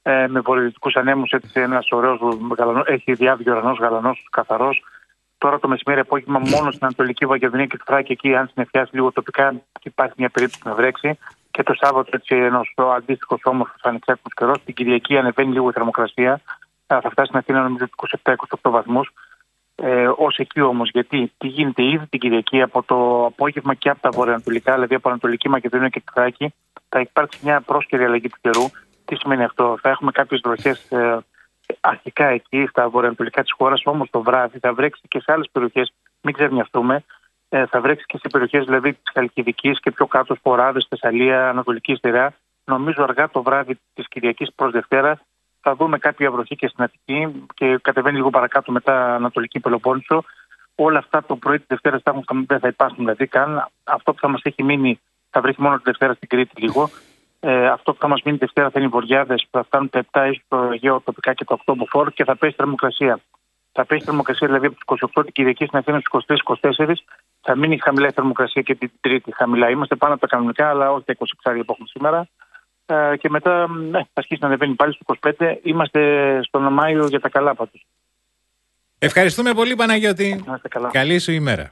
ε, με βορειοδυτικούς ανέμους, έτσι ένας ωραίος γαλανός, έχει διάβιο ουρανός, γαλανός, καθαρός. Τώρα το μεσημέρι απόγευμα μόνο στην Ανατολική Μακεδονία και τη Θράκη, εκεί αν συνεφιάσει λίγο τοπικά υπάρχει μια περίπτωση να βρέξει. Και το Σάββατο έτσι ένας αντίστοιχος όμορφος ανεξάρτητος καιρός. Την Κυριακή ανεβαίνει λίγο η θερμοκρασία. Θα φτάσει στην Αθήνα νομίζω είκοσι επτά είκοσι οκτώ βαθμούς. Ε, ως εκεί όμως, γιατί τι γίνεται ήδη την Κυριακή από το απόγευμα και από τα βορειοανατολικά, δηλαδή από Ανατολική Μακεδονία και τη Θράκη, θα υπάρξει μια πρόσκαιρη αλλαγή του καιρού. Τι σημαίνει αυτό? Θα έχουμε κάποιες βροχές ε, αρχικά εκεί στα βορειοανατολικά της χώρας, όμως το βράδυ θα βρέξει και σε άλλες περιοχές, μην ξερνιαστούμε. Ε, θα βρέξει και σε περιοχές δηλαδή της Χαλκιδικής και πιο κάτω, Σποράδες, Θεσσαλία, Ανατολική Στερεά. Νομίζω αργά το βράδυ της Κυριακής προς Δευτέρα θα δούμε κάποια βροχή και στην Αττική και κατεβαίνει λίγο παρακάτω μετά Ανατολική Πελοπόννησο. Όλα αυτά το πρωί της Δευτέρας θα, δεν θα υπάρχουν δηλαδή καν. Αυτό που θα μας έχει μείνει θα βρέχει μόνο τη Δευτέρα στην Κρήτη λίγο. Ε, αυτό που θα μας μείνει τη Δευτέρα θα είναι οι βοριάδες που θα φτάνουν τα επτά ίσως στο Αιγαίο τοπικά και το οκτώ μποφόρ και θα πέσει θερμοκρασία. Θα πέσει θερμοκρασία δηλαδή από τις είκοσι οκτώ την Κυριακή στην Αθήνα στις είκοσι τρεις είκοσι τέσσερις. Θα μείνει χαμηλά η θερμοκρασία και την Τρίτη χαμηλά. Είμαστε πάνω από τα κανονικά, αλλά όχι τα είκοσι έξι που έχουμε σήμερα. Ε, και μετά ναι, θα αρχίσει να ανεβαίνει πάλι στο είκοσι πέντε. Είμαστε στον Μάιο για τα καλά πάντως.
Ευχαριστούμε πολύ, Παναγιώτη. Καλή σου ημέρα.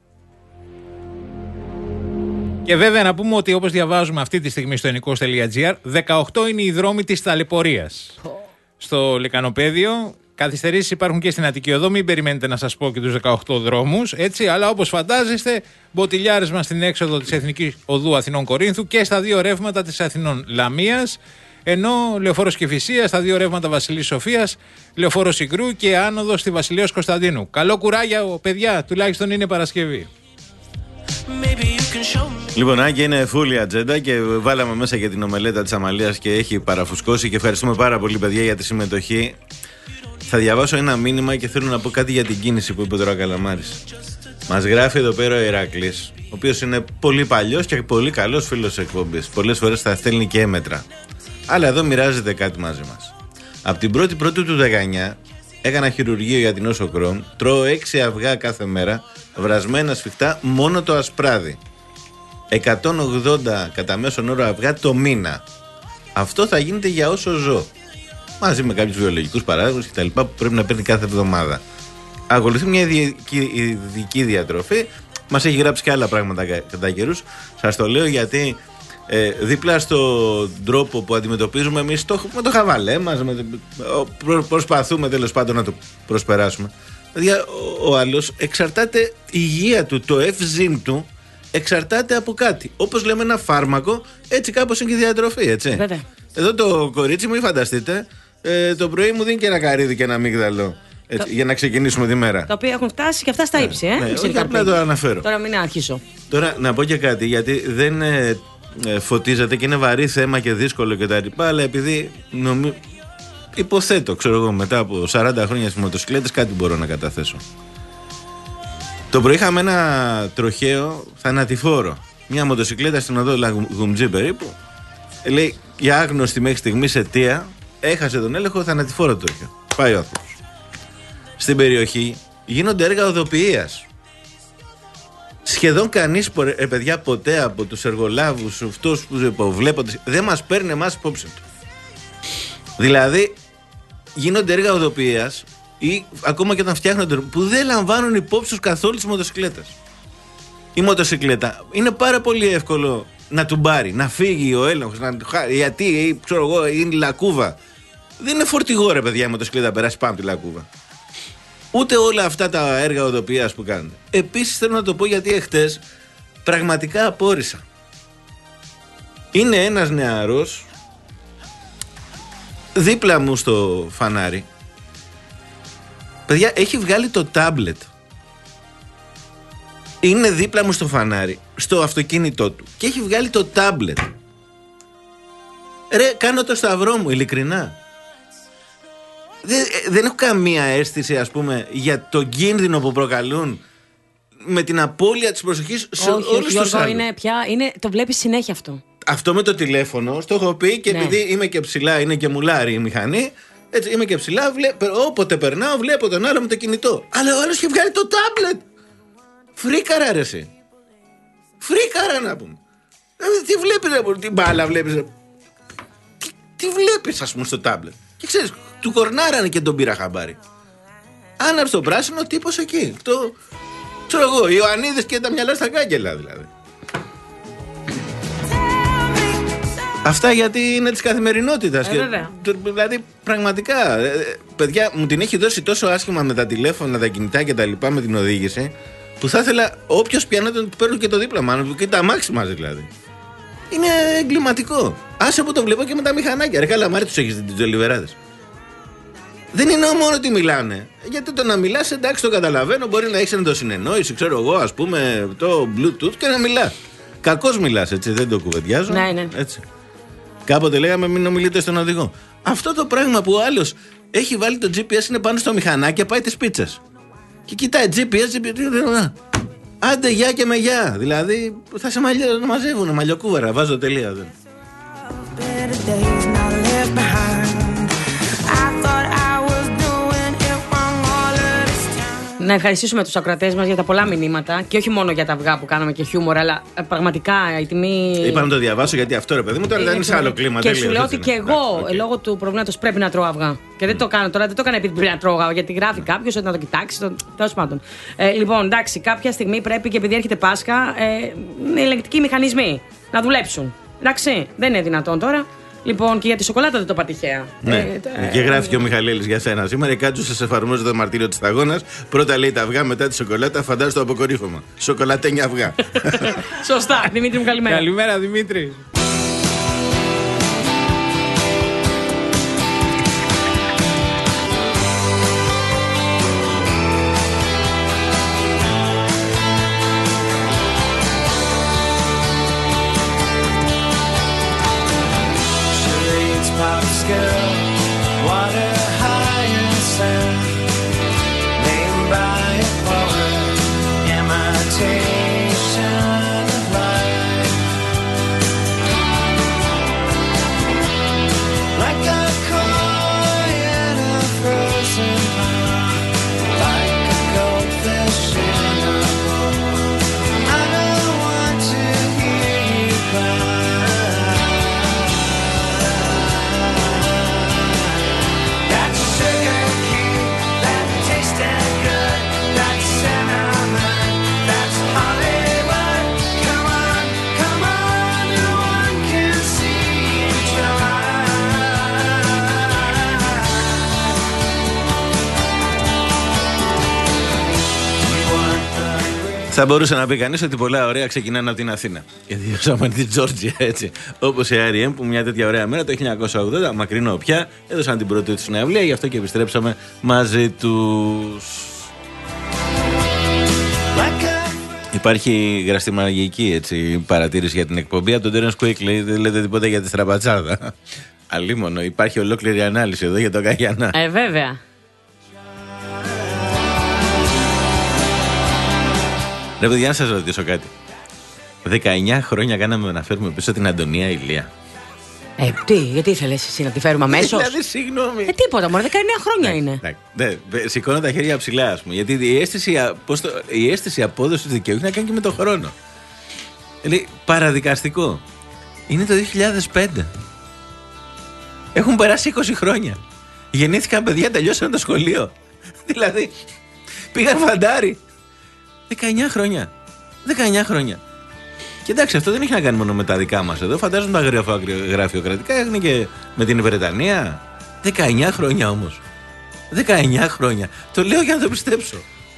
Και βέβαια να πούμε ότι όπως διαβάζουμε αυτή τη στιγμή στο ενικός τελεία τζι άρ, δεκαοκτώ είναι οι δρόμοι της ταλαιπωρίας. Oh. Στο Λυκανοπαίδιο, καθυστερήσεις υπάρχουν και στην Αττική Οδό. Μην περιμένετε να σας πω και τους δεκαοκτώ δρόμους, έτσι, αλλά όπως φαντάζεστε, μποτιλιάρισμα στην έξοδο της Εθνικής Οδού Αθηνών Κορίνθου και στα δύο ρεύματα της Αθηνών Λαμίας. Ενώ λεωφόρος Κηφισίας, στα δύο ρεύματα Βασιλής Σοφίας, λεωφόρος Ικρού και άνοδος στη Βασιλέως Κωνσταντίνου. Καλό κουράγιο, παιδιά, τουλάχιστον είναι Παρασκευή.
Λοιπόν, Άκη, είναι φούλη ατζέντα και βάλαμε μέσα και την ομελέτα της Αμαλίας και έχει παραφουσκώσει και ευχαριστούμε πάρα πολύ, παιδιά, για τη συμμετοχή. Θα διαβάσω ένα μήνυμα και θέλω να πω κάτι για την κίνηση που είπε τώρα ο Καλαμάρης. Μας γράφει εδώ πέρα ο Ηράκλης, ο οποίος είναι πολύ παλιός και πολύ καλός φίλος της εκπομπής. Πολλές φορές θα στέλνει και έμετρα. Αλλά εδώ μοιράζεται κάτι μαζί μας. Από την πρώτη πρώτη του δεκαεννιά έκανα χειρουργείο για την Όσο Κρόμ. Τρώω έξι αυγά κάθε μέρα, βρασμένα σφιχτά, μόνο το ασπράδι. εκατόν ογδόντα κατά μέσον όρο αυγά το μήνα. Αυτό θα γίνεται για όσο ζω. Μαζί με κάποιους βιολογικούς παράγοντες κτλ. Που πρέπει να παίρνει κάθε εβδομάδα. Ακολουθεί μια ειδική διατροφή. Μας έχει γράψει και άλλα πράγματα κατά καιρούς. Σας το λέω γιατί ε, δίπλα στον τρόπο που αντιμετωπίζουμε εμείς το, με το χαβαλέ μας, με, προ, προσπαθούμε τέλος πάντων να το προσπεράσουμε. Δηλαδή ο, ο άλλος εξαρτάται, η υγεία του, το ευζήν του εξαρτάται από κάτι. Όπως λέμε ένα φάρμακο, έτσι κάπως είναι και η διατροφή, έτσι.
Βέβαια.
Εδώ το κορίτσι μου, φανταστείτε, ε, το πρωί μου δίνει και ένα καρύδι και ένα αμύγδαλο. Έτσι, το... για να ξεκινήσουμε τη μέρα. Τα
οποία έχουν φτάσει και αυτά στα ύψη, ε.
Ναι, όχι, απλά το αναφέρω.
Τώρα μην αρχίσω.
Τώρα να πω και κάτι, γιατί δεν ε, ε, φωτίζεται και είναι βαρύ θέμα και δύσκολο κτλ. Αλλά επειδή νομι... υποθέτω, ξέρω εγώ, μετά από σαράντα χρόνια στις μοτοσυκλέτες κάτι μπορώ να καταθέσω. Το πρωί είχαμε ένα τροχαίο θανατηφόρο. Μια μοτοσυκλέτα στην οδό Λαγουμτζή περίπου. Λέει για άγνωστη μέχρι στιγμής αιτία, έχασε τον έλεγχο, θανατηφόρο τροχαίο. Πάει ο άνθρωπος. Στην περιοχή γίνονται έργα οδοποιίας. Σχεδόν κανείς, ε, παιδιά, ποτέ από τους εργολάβους, αυτούς που υποβλέπονται, δεν μας παίρνει εμάς υπόψη του. Δηλαδή, γίνονται έργα οδοποιίας ή ακόμα και όταν φτιάχνονται που δεν λαμβάνουν υπόψη τους καθόλου τις μοτοσυκλέτες. Η μοτοσυκλέτα είναι πάρα πολύ εύκολο να του πάρει, να φύγει ο έλεγχος, να... γιατί, ξέρω εγώ, είναι λακκούβα. Δεν είναι φορτηγό, ρε παιδιά, η μοτοσυκλέτα περάσει πάνω από τη λακκούβα. Ούτε όλα αυτά τα έργα οδοποιίας που κάνουν. Επίσης θέλω να το πω γιατί εχθές πραγματικά απόρρισα. Είναι ένας νεαρός δίπλα μου στο φανάρι. Παιδιά, έχει βγάλει το τάμπλετ. Είναι δίπλα μου στο φανάρι, στο αυτοκίνητό του και έχει βγάλει το τάμπλετ. Ρε, κάνω το σταυρό μου, ειλικρινά. Δεν, δεν έχω καμία αίσθηση, ας πούμε, για τον κίνδυνο που προκαλούν με την απώλεια της προσοχής σε όλους τους άλλους.
Είναι πια, είναι, το βλέπεις συνέχεια αυτό.
Αυτό με το τηλέφωνο, στο έχω πει και ναι. Επειδή είμαι και ψηλά, είναι και μουλάρι η μηχανή, έτσι είμαι και ψηλά, βλέ, όποτε περνάω βλέπω τον άλλο με το κινητό. Αλλά ο άλλος έχει βγάλει το τάμπλετ. Φρίκαρα ρε εσύ. Φρίκαρα να πούμε. Τι βλέπεις, τι μπάλα βλέπεις. Τι, τι βλέπεις, ας πούμε, στο τάμπλετ. Και ξέρεις, του κορνάρανε και τον πήρα χαμπάρι. Άναψε το πράσινο, ο τύπος εκεί. Το, ξέρω εγώ, οι Ιωαννίδες και τα μυαλά στα κάγκελα δηλαδή. Αυτά γιατί είναι της καθημερινότητας.
Ε,
και,
βέβαια.
δηλαδή, πραγματικά, ε, παιδιά, μου την έχει δώσει τόσο άσχημα με τα τηλέφωνα, τα κινητά και τα λοιπά με την οδήγηση, που θα ήθελα όποιος πιάνει να του παίρνω και το δίπλωμα και τα αμάξι μαζί δηλαδή. Είναι εγκληματικό. Άσε που το βλέπω και με τα μηχανάκια. Ρε Καλαμάρη, τους έχεις δει τις τζολιβεράδες. Δεν είναι μόνο ότι μιλάνε. Γιατί το να μιλάς, εντάξει, το καταλαβαίνω. Μπορεί να έχεις ενδοσυνεννόηση, ξέρω εγώ, ας πούμε, το Bluetooth και να μιλάς. Κακώς μιλάς, έτσι, δεν το κουβεντιάζω.
Ναι, ναι.
Έτσι. Κάποτε λέγαμε μην ομιλείτε στον οδηγό. Αυτό το πράγμα που ο άλλος έχει βάλει το τζι πι ες είναι πάνω στο μηχανάκι και πάει τις πίτσες. Και κοιτάει τζι πι ες, τζι πι ες. Άντε γεια και με γεια. Δηλαδή θα σε μαζεύουν μαλλιοκούβαρα. Βάζω τελεία. Δεν.
Να ευχαριστήσουμε τους ακροατές μας για τα πολλά μηνύματα και όχι μόνο για τα αυγά που κάναμε και χιούμορ, αλλά ε, πραγματικά η τιμή.
Είπα να το διαβάσω γιατί αυτό, ρε παιδί μου, τώρα δεν είναι σε άλλο κλίμα.
Και σου λέω ότι
είναι.
και εγώ
okay.
λόγω του προβλήματος πρέπει να τρώω αυγά. Και δεν το κάνω τώρα, δεν το έκανα επειδή πρέπει να τρώω αυγά, γιατί γράφει κάποιος ότι να το κοιτάξει. Το... Τέλος πάντων. Ε, λοιπόν, εντάξει, κάποια στιγμή πρέπει και επειδή έρχεται Πάσχα, ε, οι ελεγκτικοί μηχανισμοί να δουλέψουν. Εντάξει, δεν είναι δυνατόν τώρα. Λοιπόν, και για τη σοκολάτα δεν το είπα τυχαία.
Ναι.
Ε,
και γράφει και ο Μιχαλέλης για σένα σήμερα. Η Κάτσου σας εφαρμόζει το μαρτύριο της σταγόνας. Πρώτα λέει τα αυγά, μετά τη σοκολάτα. Φαντάζομαι το αποκορύφωμα. Σοκολατένια αυγά.
Σωστά. Δημήτρη μου, καλημέρα.
Καλημέρα, Δημήτρη.
Θα μπορούσε να πει κανείς ότι πολλά ωραία ξεκινάνε από την Αθήνα. Γιατί διώσαμε την Τζόρτζια έτσι. Όπως η αρ εμ που μια τέτοια ωραία μέρα το χίλια εννιακόσια ογδόντα, μακρινό πια, έδωσαν την πρώτη του συναυλία, γι' αυτό και επιστρέψαμε μαζί τους. Υπάρχει γραστιμαγική έτσι, παρατήρηση για την εκπομπή από τον Τέρενς Κουίκλι. Δεν λέτε τίποτα για τη στραπατσάδα. Αλίμονο, υπάρχει ολόκληρη ανάλυση εδώ για τον Καγιανά.
Ε, βέβαια.
Ρε παιδιά, να σας ρωτήσω κάτι. δεκαεννιά χρόνια κάναμε να φέρουμε πίσω την Αντωνία Ηλία.
Ε, τι, γιατί ήθελες εσύ να τη φέρουμε αμέσως?
Δηλαδή, συγγνώμη.
Ε, τίποτα, μόνο δεκαεννιά χρόνια
ναι,
είναι.
Ναι, ναι, σηκώνω τα χέρια ψηλά, ας πούμε. Γιατί η αίσθηση, πώς το, η αίσθηση απόδοσης δικαίου έχει να κάνει και με τον χρόνο. Δηλαδή, παραδικαστικό. Είναι το δύο χιλιάδες πέντε. Έχουν περάσει είκοσι χρόνια. Γεννήθηκαν παιδιά, τελειώσαν το σχολείο. Δηλαδή, πήγαν φαντάρι. δεκαεννιά χρόνια. δεκαεννιά χρόνια. Και εντάξει, αυτό δεν έχει να κάνει μόνο με τα δικά μας εδώ. Φαντάζομαι τα γραφειοκρατικά έχουν και με την Βρετανία. δεκαεννιά χρόνια όμως. δεκαεννιά χρόνια. Το λέω για να το πιστέψω.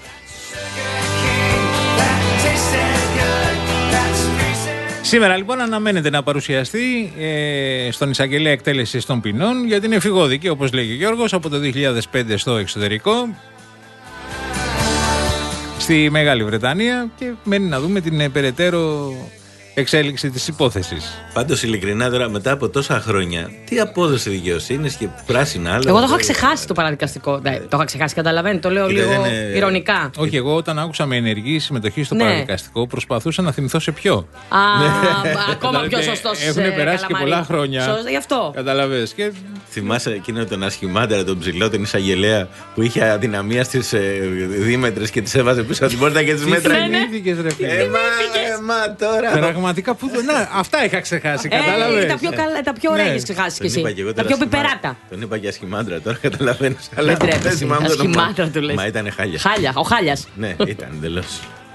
Σήμερα λοιπόν αναμένεται να παρουσιαστεί ε, στον εισαγγελέα εκτέλεση των ποινών για την εφηγόδικη, όπως λέγει ο Γιώργος, από το δύο χιλιάδες πέντε στο εξωτερικό, στη Μεγάλη Βρετανία, και μένει να δούμε την ε, περαιτέρω εξέλιξη της υπόθεσης.
Πάντως ειλικρινά τώρα, μετά από τόσα χρόνια, τι απόδοση δικαιοσύνης και πράσινα άλλα.
Εγώ το είχα ξεχάσει το παραδικαστικό. Ναι, το είχα ξεχάσει, καταλαβαίνετε. Το λέω λίγο είναι... ηρωνικά.
Όχι, εγώ όταν άκουσα με ενεργή συμμετοχή στο
ναι.
παραδικαστικό, προσπαθούσα να θυμηθώ σε ποιο.
Α, ακόμα πιο σωστός.
Έχουν περάσει και πολλά χρόνια.
Σωστό, γι' αυτό.
Καταλαβες. Και...
θυμάσαι εκείνο τον ασχημάντερα, τον ψηλό, τον εισαγγελέα που είχε αδυναμία στις ε, δίμετρες και τις έβαζε πίσω από την πόρτα και τις μέτραγε.
Θυμήθηκες, ρε φίλε.
μα τώρα.
Πραγματικά που. Να, αυτά είχα ξεχάσει. Κατάλαβε.
Ε, τα πιο, καλά, τα πιο ωραία έχεις ξεχάσει κι εσύ. Τα πιο πιπεράτα.
Τον είπα και ασχημάντρα τώρα, καταλαβαίνει.
Δεν τρέπεσαι. Ασχημάντρα του λες.
Μα ήταν χάλια.
Χάλια, ο Χάλιας.
Ναι, ήταν εντελώς.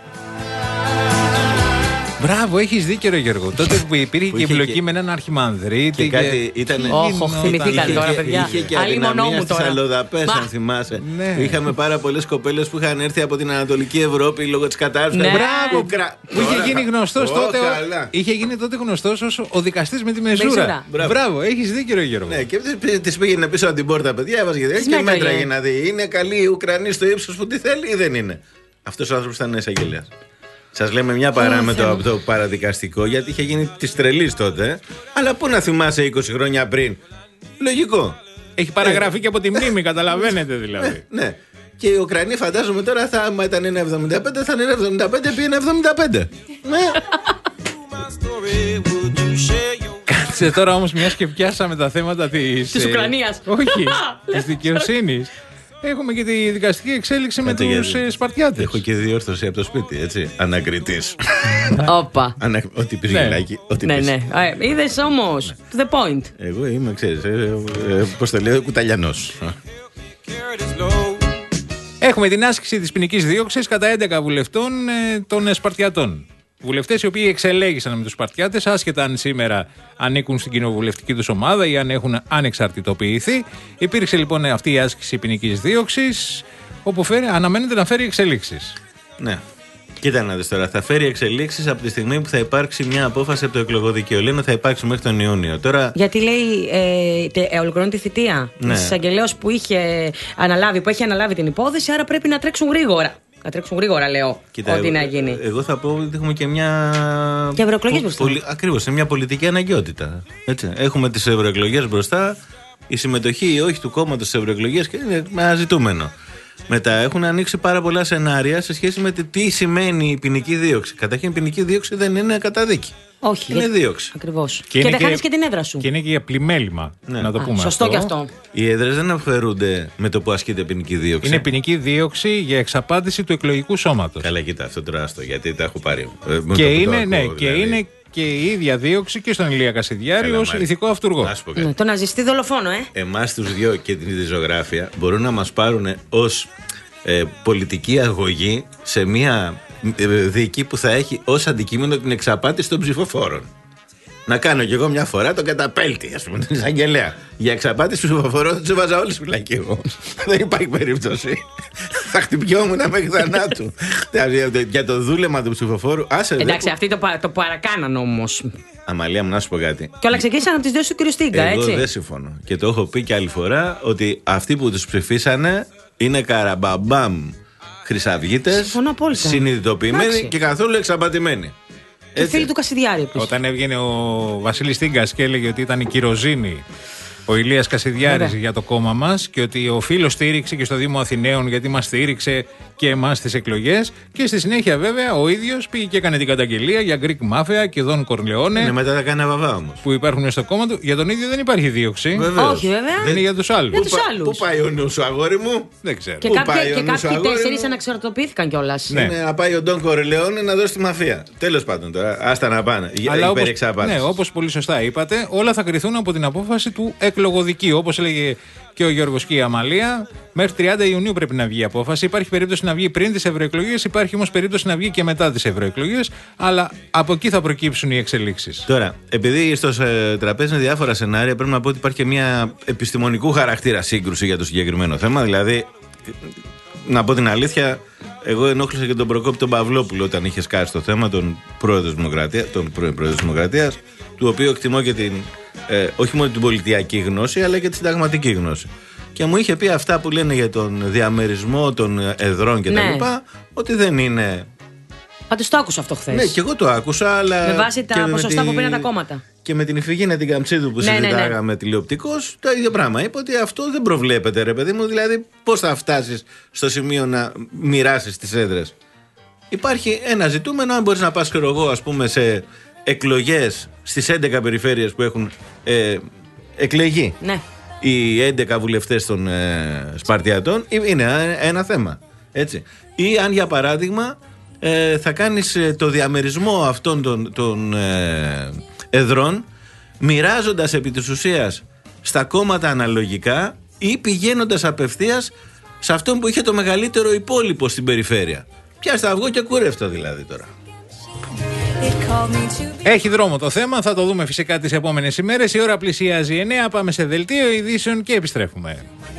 Μπράβο, έχεις δίκιο, ρε Γιώργο. Τότε που υπήρχε και εμπλοκή με έναν αρχιμανδρίτη.
Και κάτι ήταν.
Όχι, θυμηθήκαν τώρα, παιδιά.
Είχε και αδυναμία στις αλλοδαπές, αν θυμάσαι. Είχαμε πάρα πολλές κοπέλες που είχαν έρθει από την Ανατολική Ευρώπη λόγω της κατάρρευσης.
Μπράβο, που είχε γίνει γνωστός τότε. Είχε γίνει τότε γνωστός ως ο δικαστής με τη μεζούρα. Μπράβο, έχεις δίκιο, ρε Γιώργο.
Ναι, και της πήγαινε πίσω από την πόρτα, παιδιά, έβαζε και μέτρα για να δει. Είναι καλή η Ουκρανή στο ύψος που τη θέλει ή δεν είναι. Αυτός ο άνθρωπος ήταν εισαγγελέας. Σας λέμε μια παράμετρο από το παραδικαστικό, γιατί είχε γίνει τη τρελή τότε. Αλλά πού να θυμάσαι είκοσι χρόνια πριν. Λογικό.
Έχει παραγραφεί ε. και από τη μνήμη, καταλαβαίνετε δηλαδή.
Ε, ναι. Και οι Ουκρανοί φαντάζομαι τώρα, θα, άμα ήταν ένα εβδομήντα πέντε, θα είναι ένα εβδομήντα πέντε επί ένα εβδομήντα πέντε. Ναι.
Κάτσε τώρα όμως, μιας και πιάσαμε τα θέματα της.
Της Ουκρανίας.
Όχι, της δικαιοσύνης. Έχουμε και τη δικαστική εξέλιξη με τους Σπαρτιάτες.
Έχω και διόρθωση από το σπίτι, έτσι. Ανακριτής.
Όπα.
Ό,τι πεις γελάκι.
Ναι, ναι. Είδες όμως. To the point.
Εγώ είμαι, ξέρεις, πώς το λέω, κουταλιανός.
Έχουμε την άσκηση της ποινικής δίωξης κατά έντεκα βουλευτών των Σπαρτιατών. Βουλευτές οι οποίοι εξελέγησαν με τους Σπαρτιάτες, άσχετα αν σήμερα ανήκουν στην κοινοβουλευτική τους ομάδα ή αν έχουν ανεξαρτητοποιηθεί. Υπήρξε λοιπόν αυτή η άσκηση ποινικής δίωξης, όπου φέρει, αναμένεται να φέρει εξελίξεις.
Ναι. Κοίτα να δεις τώρα, θα φέρει εξελίξεις από τη στιγμή που θα υπάρξει μια απόφαση από το εκλογοδικείο. Λένε θα υπάρξει μέχρι τον Ιούνιο. Τώρα...
Γιατί λέει, ε, τε, ε, ολοκληρώνει τη θητεία
ναι.
της εισαγγελέως που, είχε αναλάβει, που έχει αναλάβει την υπόθεση, άρα πρέπει να τρέξουν γρήγορα. Να τρέξουν γρήγορα, λέω.
Κοίτα,
ό,τι
εγώ,
να γίνει.
Εγώ θα πω ότι έχουμε και μια.
Και ευρωεκλογές μπροστά.
Πολυ... Ακριβώς, είναι μια πολιτική αναγκαιότητα. Έτσι. Έχουμε τις ευρωεκλογές μπροστά. Η συμμετοχή ή όχι του κόμματος στις ευρωεκλογές είναι ένα ζητούμενο. Μετά έχουν ανοίξει πάρα πολλά σενάρια σε σχέση με τι σημαίνει η ποινική δίωξη. Καταρχήν, η ποινική δίωξη δεν είναι καταδίκη.
Όχι.
Είναι δίωξη.
Ακριβώς. Και, και δεν χάνεις και την έδρα σου.
Και είναι και για πλημέλημα. Ναι. Να το πούμε. Α,
σωστό
αυτό.
Και αυτό.
Οι έδρες δεν αφαιρούνται με το που ασκείται ποινική δίωξη.
Είναι ποινική δίωξη για εξαπάτηση του εκλογικού σώματος.
Καλά, κοίτα, αυτό τώρα άστο, γιατί τα έχω πάρει.
Και, είναι, ακούω, ναι, δηλαδή. Και είναι και η ίδια δίωξη και στον Ηλία Κασιδιάρη ως ηθικό αυτούργο.
Ναι, το ναζιστή δολοφόνο, ε.
Εμάς τους δυο και την ειδησιογράφεια μπορούν να μας πάρουν ως ε, πολιτική αγωγή σε μια ε, δίκη που θα έχει ως αντικείμενο την εξαπάτηση των ψηφοφόρων. Να κάνω κι εγώ μια φορά τον καταπέλτη, ας πούμε, την εισαγγελέα. Για εξαπάτηση ψηφοφορών θα του έβαζα όλους φυλακή εγώ. Δεν υπάρχει περίπτωση. Θα χτυπιόμουν μέχρι θανάτου. Για το δούλεμα του ψηφοφόρου. Άσε,
εντάξει,
που...
αυτοί το, το παρακάναν όμως.
Αμαλία μου, να σου πω κάτι.
Και όλα ξεκίνησαν από τις δύο του κ. Στίγκα, έτσι.
Εγώ δεν συμφωνώ. Και το έχω πει και άλλη φορά ότι αυτοί που τους ψηφίσανε είναι καραμπαμπάμ χρυσαυγίτες, συνειδητοποιημένοι εντάξει. Και καθόλου εξαπατημένοι.
Και φίλοι του Κασιδιάρη επίσης.
Όταν έβγαινε ο Βασίλης Στίγκας και έλεγε ότι ήταν η κυροζήνη ο Ηλίας Κασιδιάρης για το κόμμα μας και ότι ο φίλος στήριξε και στο Δήμο Αθηναίων γιατί μας στήριξε και εμάς στις εκλογές. Και στη συνέχεια, βέβαια, ο ίδιος πήγε και έκανε την καταγγελία για Greek Mafia και Δον Κορλεόνε.
Ναι, μετά τα κάνει βαβά όμως.
Που υπάρχουν στο κόμμα του. Για τον ίδιο δεν υπάρχει δίωξη.
Βεβαίως.
Όχι, βέβαια.
Δεν είναι για τους άλλους.
Για τους άλλους.
Πού πάει ο νους σου, αγόρι μου?
Δεν ξέρω.
Και κάποιοι, και κάποιοι τέσσερις αναξαρτοποιήθηκαν κιόλας.
Ναι. ναι, να πάει ο Ντόν Κορλεόνε να δώσει τη μαφία. Τέλος πάντων τώρα, άστα να πάνε.
Αλλά όπως, ναι, όπως πολύ σωστά είπατε, όλα θα κριθούν από την απόφαση του εκλογοδικείου. Όπως έλεγε και ο Γιώργος και η Αμαλία, μέχρι τριάντα Ιουνίου πρέπει να βγει η απόφαση. Υπάρχει περίπτωση να βγει πριν τις ευρωεκλογές, υπάρχει όμως περίπτωση να βγει και μετά τις ευρωεκλογές. Αλλά από εκεί θα προκύψουν οι εξελίξεις.
Τώρα, επειδή στο τραπέζι είναι διάφορα σενάρια, πρέπει να πω ότι υπάρχει και μια επιστημονικού χαρακτήρα σύγκρουση για το συγκεκριμένο θέμα. Δηλαδή, να πω την αλήθεια, εγώ ενόχλησα και τον Προκόπη τον Παυλόπουλο όταν είχε σκάσει το θέμα, τον πρόεδρο Δημοκρατία, τον πρώην πρόεδρο της Δημοκρατίας, του οποίου εκτιμώ και την. Ε, όχι μόνο την πολιτιακή γνώση, αλλά και τη συνταγματική γνώση. Και μου είχε πει αυτά που λένε για τον διαμερισμό των εδρών κτλ. Ναι. Ότι δεν είναι.
Πάντως το άκουσα αυτό χθες.
Ναι, και εγώ το άκουσα, αλλά.
Με βάση τα ποσοστά
τη...
που πήραν τα κόμματα.
Και με την Ιφηγένεια την Καμψίδου που ναι, συζητάγαμε ναι, ναι. τηλεοπτικώς, το ίδιο πράγμα. Είπε ότι αυτό δεν προβλέπεται, ρε παιδί μου. Δηλαδή, πώς θα φτάσεις στο σημείο να μοιράσεις τις έδρες. Υπάρχει ένα ζητούμενο, αν μπορείς να πας, ξέρω εγώ, ας πούμε, σε εκλογές στις έντεκα περιφέρειες που έχουν ε, εκλεγεί
ναι.
οι έντεκα βουλευτές των ε, Σπαρτιατών, είναι ένα θέμα. Έτσι. Ή αν για παράδειγμα ε, θα κάνεις ε, το διαμερισμό αυτών των, των ε, εδρών, μοιράζοντας επί της ουσίας στα κόμματα αναλογικά ή πηγαίνοντας απευθείας σε αυτόν που είχε το μεγαλύτερο υπόλοιπο στην περιφέρεια. Πιάσ' τα αυγό και κούρευτο δηλαδή τώρα.
Έχει δρόμο το θέμα, θα το δούμε φυσικά τις επόμενες ημέρες. Η ώρα πλησιάζει εννέα, πάμε σε δελτίο ειδήσεων και επιστρέφουμε.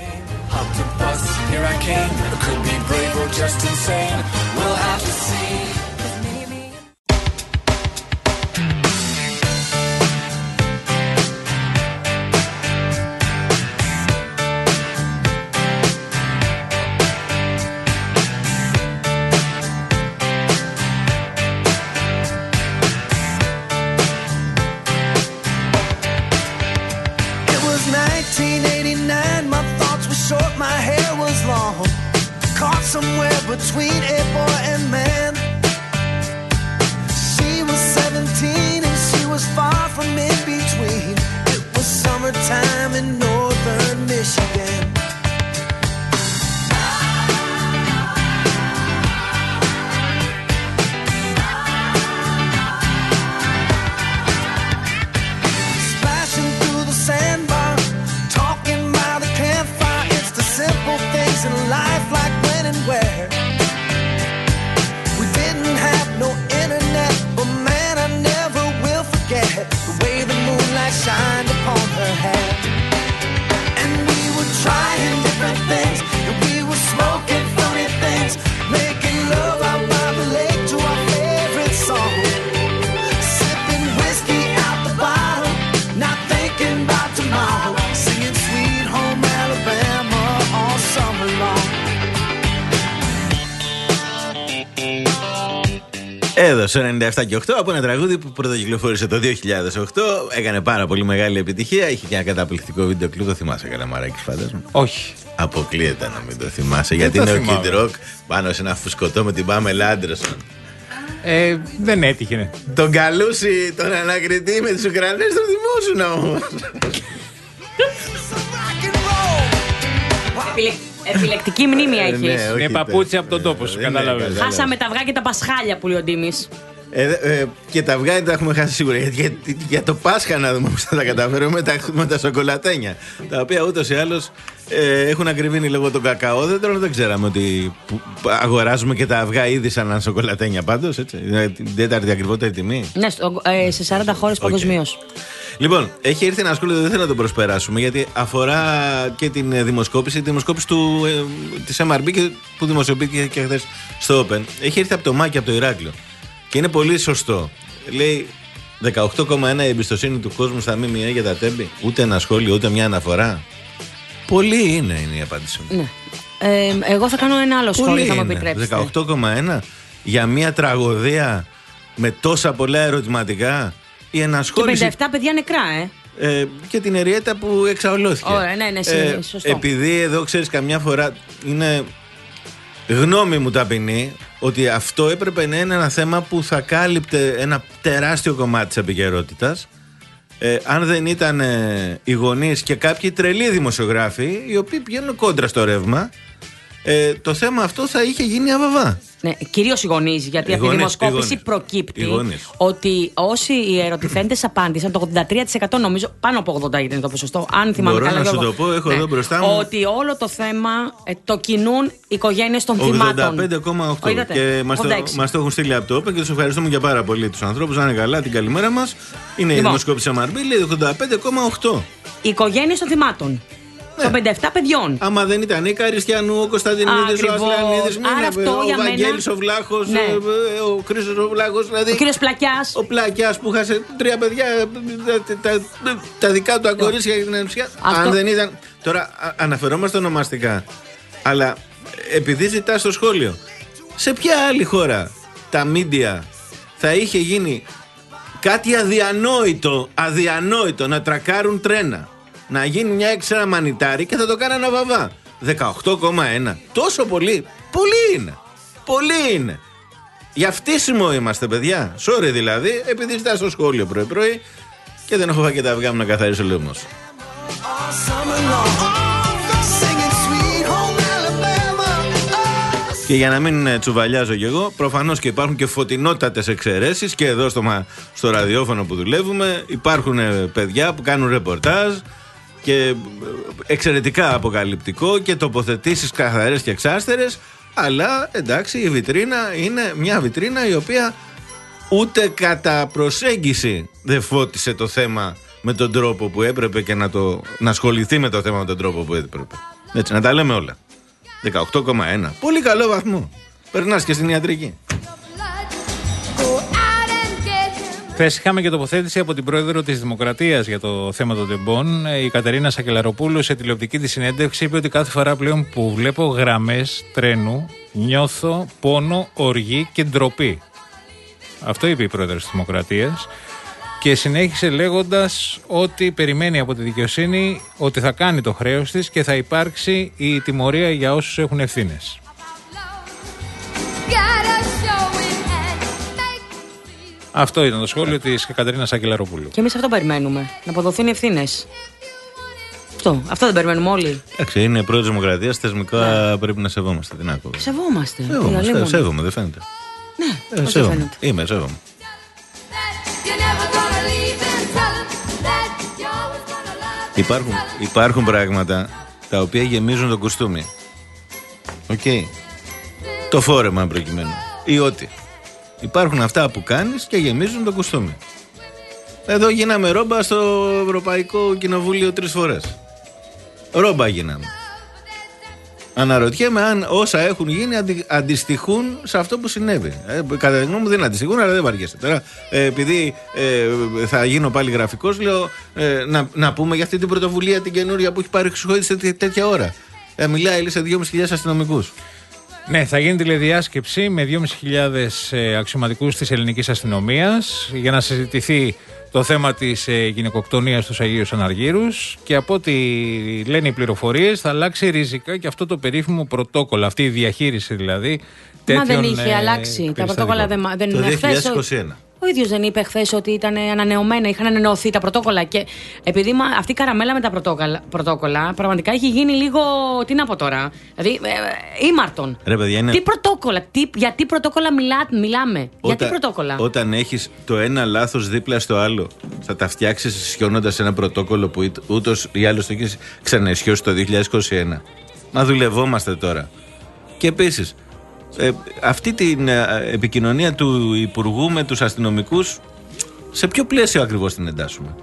Somewhere between a boy and man. She was seventeen and she was far from in between. It was summertime in northern Michigan. Splashing through the sandbar, talking by the campfire. It's the simple things in life, like where we didn't have no internet, but man, I never will forget the way the moonlight shined upon her hair. And we were trying different things, and we were smoking funny things, making love out by the lake to our favorite song, sipping whiskey out the bottle, not thinking about tomorrow, singing Sweet Home Alabama all summer long.
Εδώ στο ενενήντα επτά και οκτώ από ένα τραγούδι που πρωτοκυκλοφόρησε το δύο χιλιάδες οκτώ. Έκανε πάρα πολύ μεγάλη επιτυχία. Είχε και ένα καταπληκτικό βίντεο κλιπ. Το θυμάσαι, Καλαμαράκη, φαντάζομαι?
Όχι.
Αποκλείεται να μην το θυμάσαι. Γιατί είναι ο Kid Rock πάνω σε ένα φουσκωτό με την Pamela Anderson.
Ε, δεν έτυχε.
Τον καλούσε τον ανακριτή με τις Ουκρανές, τον θυμόσουν όμως.
Επιλεκτική μνήμη έχεις.
Είναι παπούτσι από τον τόπο σου, κατάλαβες.
Χάσαμε τα αυγά και τα πασχάλια που λέει ο Ντίμης.
Ε, ε, και τα αυγά τα έχουμε χάσει σίγουρα. Για, για, για το Πάσχα να δούμε πώς θα τα καταφέρουμε με τα, με τα σοκολατένια. Τα οποία ούτως ή άλλως ε, έχουν ακριβήνει λόγω των κακαό. Δεν, τώρα δεν ξέραμε ότι που, αγοράζουμε και τα αυγά ήδη σαν σοκολατένια πάντως. Έτσι. Την τέταρτη ακριβότερη τιμή.
Ναι, στο, ε, σε σαράντα χώρες okay. παγκοσμίως.
Λοιπόν, έχει έρθει ένα σχόλιο, δεν θέλω να το προσπεράσουμε, γιατί αφορά και την δημοσκόπηση, τη δημοσκόπηση του, ε, της εμ αρ μπι και, που δημοσιοποιήθηκε και χθες στο Open. Έχει έρθει από το Μάκη, από το Ηράκλειο. Και είναι πολύ σωστό. Λέει δεκαοκτώ κόμμα ένα η εμπιστοσύνη του κόσμου στα ΜΜΕ για τα τέμπη. Ούτε ένα σχόλιο, ούτε μια αναφορά. Πολύ είναι, είναι η απάντηση μου.
Ναι. Ε, εγώ θα κάνω ένα άλλο σχόλιο, θα μου επιτρέψετε.
δεκαοκτώ κόμμα ένα για μια τραγωδία με τόσα πολλά ερωτηματικά. Η ενασχόληση... Και
πενήντα επτά παιδιά νεκρά, ε.
ε και την Εριέτα που εξαολώθηκε.
Ωραία, ναι, ναι, ε, σωστό.
Επειδή εδώ ξέρεις, καμιά φορά είναι γνώμη μου ταπεινή ότι αυτό έπρεπε να είναι ένα θέμα που θα κάλυπτε ένα τεράστιο κομμάτι της επικαιρότητας. Ε, αν δεν ήταν ε, οι γονείς και κάποιοι τρελοί δημοσιογράφοι, οι οποίοι πηγαίνουν κόντρα στο ρεύμα, ε, το θέμα αυτό θα είχε γίνει αβαβά. Ναι,
κυρίως οι γονείς, γιατί από τη δημοσκόπηση προκύπτει ότι όσοι οι ερωτηθέντες απάντησαν, το ογδόντα τρία τοις εκατό νομίζω, πάνω από ογδόντα τοις εκατό είναι το ποσοστό, αν θυμάμαι
Μπορώ
καλά.
να σου το πω, έχω ναι, εδώ μπροστά μου.
Ότι όλο το θέμα ε, το κινούν οι οικογένειες των θυμάτων.
ογδόντα πέντε κόμμα οκτώ και μας το, μας το έχουν στείλει από το Open και τους ευχαριστούμε για πάρα πολύ τους ανθρώπους. Να είναι καλά, την καλημέρα μας. Είναι λοιπόν η δημοσκόπηση εμ αρ μπι, λέει ογδόντα πέντε κόμμα οκτώ.
Οι οικογένειες των θυμάτων. Ναι. Των πενήντα επτά παιδιών.
Άμα δεν ήταν η Καριστιανού, ο Κωνσταντινίδης, ο Ασλανίδης, ο Βαγγέλης, ο Βλάχος, ναι. ο Χρήστος ο Βλάχος, δηλαδή.
Ο κύριος Πλακιάς.
Ο Πλακιάς που χάσε τρία παιδιά, τα, τα, τα, τα δικά του ακορίσια για την ενουσία. Αν δεν ήταν. Τώρα αναφερόμαστε ονομαστικά. Αλλά επειδή ζητά στο σχόλιο, σε ποια άλλη χώρα τα μίντια θα είχε γίνει κάτι αδιανόητο, αδιανόητο να τρακάρουν τρένα, να γίνει μια έξτρα μανιτάρι και θα το κάνανε βαβά. δεκαοκτώ κόμμα ένα. Τόσο πολύ. Πολύ είναι. Πολύ είναι. Για φτύσιμο είμαστε, παιδιά. Sorry δηλαδή, επειδή ζητάς στο σχόλιο πρωί-πρωί και δεν έχω φάει και τα αυγά μου να καθαρίσω λίμνος. Και για να μην τσουβαλιάζω κι εγώ, προφανώς και υπάρχουν και φωτεινότατες εξαιρέσεις και εδώ στο, στο ραδιόφωνο που δουλεύουμε υπάρχουν παιδιά που κάνουν ρεπορτάζ και εξαιρετικά αποκαλυπτικό και τοποθετήσεις καθαρές και εξάστερες, αλλά εντάξει, η βιτρίνα είναι μια βιτρίνα η οποία ούτε κατά προσέγγιση δεν φώτισε το θέμα με τον τρόπο που έπρεπε και να, το, να ασχοληθεί με το θέμα με τον τρόπο που έπρεπε. Έτσι, να τα λέμε όλα. δεκαοκτώ κόμμα ένα. Πολύ καλό βαθμό. Περνάς και στην ιατρική.
Χθες είχαμε και τοποθέτηση από την πρόεδρο της Δημοκρατίας για το θέμα των τεμπών. Η Κατερίνα Σακελαροπούλου σε τηλεοπτική της συνέντευξη είπε ότι κάθε φορά πλέον που βλέπω γραμμές τρένου νιώθω πόνο, οργή και ντροπή. Αυτό είπε η πρόεδρος της Δημοκρατίας. Και συνέχισε λέγοντας ότι περιμένει από τη δικαιοσύνη ότι θα κάνει το χρέος της και θα υπάρξει η τιμωρία για όσους έχουν ευθύνες. Αυτό ήταν το σχόλιο της Κατερίνας Σακελαροπούλου.
Και εμείς αυτό περιμένουμε, να αποδοθούν οι ευθύνες. Αυτό, αυτό δεν περιμένουμε όλοι.
Εντάξει, είναι πρόεδρος της Δημοκρατίας, θεσμικά ναι. Πρέπει να σεβόμαστε. Τι να πω.
Σεβόμαστε.
Σέβομαι, σέβομαι, δεν φαίνεται.
Ναι,
ε, σέβομαι. Φαίνεται. Είμαι, σέβομαι. Υπάρχουν, υπάρχουν πράγματα τα οποία γεμίζουν το κουστούμι. Οκ. Okay. Το φόρεμα προκειμένου. Ή ό,τι. Υπάρχουν αυτά που κάνεις και γεμίζουν το κουστούμι. Εδώ γίναμε ρόμπα στο Ευρωπαϊκό Κοινοβούλιο τρεις φορές. Ρόμπα γίναμε. Αναρωτιέμαι αν όσα έχουν γίνει αντι, αντιστοιχούν σε αυτό που συνέβη. Ε, κατά τη γνώμη μου δεν αντιστοιχούν, αλλά δεν βαριέστε. Τώρα, ε, επειδή ε, θα γίνω πάλι γραφικός, λέω ε, να, να πούμε για αυτή την πρωτοβουλία την καινούρια που έχει πάρει Χρυσοχοίδης σε τέ, τέτοια ώρα. Ε, μιλάει σε δυόμισι χιλιάδες αστυνομικούς.
Ναι, θα γίνει τηλεδιάσκεψη με δυόμισι χιλιάδες ε, αξιωματικούς της ελληνικής αστυνομίας για να συζητηθεί το θέμα της ε, γυναικοκτονίας στους Αγίους Αναργύρους και από ό,τι λένε οι πληροφορίες θα αλλάξει ριζικά και αυτό το περίφημο πρωτόκολλο, αυτή η διαχείριση δηλαδή τέτοιων.
Μα δεν είχε
ε,
αλλάξει. Τα πρωτόκολλα δεν, δεν
είναι. Το δύο χιλιάδες είκοσι ένα.
Ο ίδιος δεν είπε χθες ότι ήταν ανανεωμένα, είχαν ανανεωθεί τα πρωτόκολλα. Και επειδή μα, αυτή η καραμέλα με τα πρωτόκολλα, πρωτόκολλα πραγματικά έχει γίνει λίγο. Τι να πω τώρα. Δηλαδή, ε, ήμαρτον.
Ρε παιδιά, είναι...
Τι πρωτόκολλα, τι, για τι πρωτόκολλα μιλά, μιλάμε. Όταν, για τι πρωτόκολλα.
Όταν έχεις το ένα λάθος δίπλα στο άλλο, θα τα φτιάξεις ισιώνοντας ένα πρωτόκολλο που ούτως ή άλλως το έχεις ξαναισιώσει το δύο χιλιάδες είκοσι ένα. Μα δουλευόμαστε τώρα. Και επίσης. Ε, αυτή την ε, επικοινωνία του Υπουργού με τους αστυνομικούς, σε ποιο πλαίσιο ακριβώς την εντάσσουμε?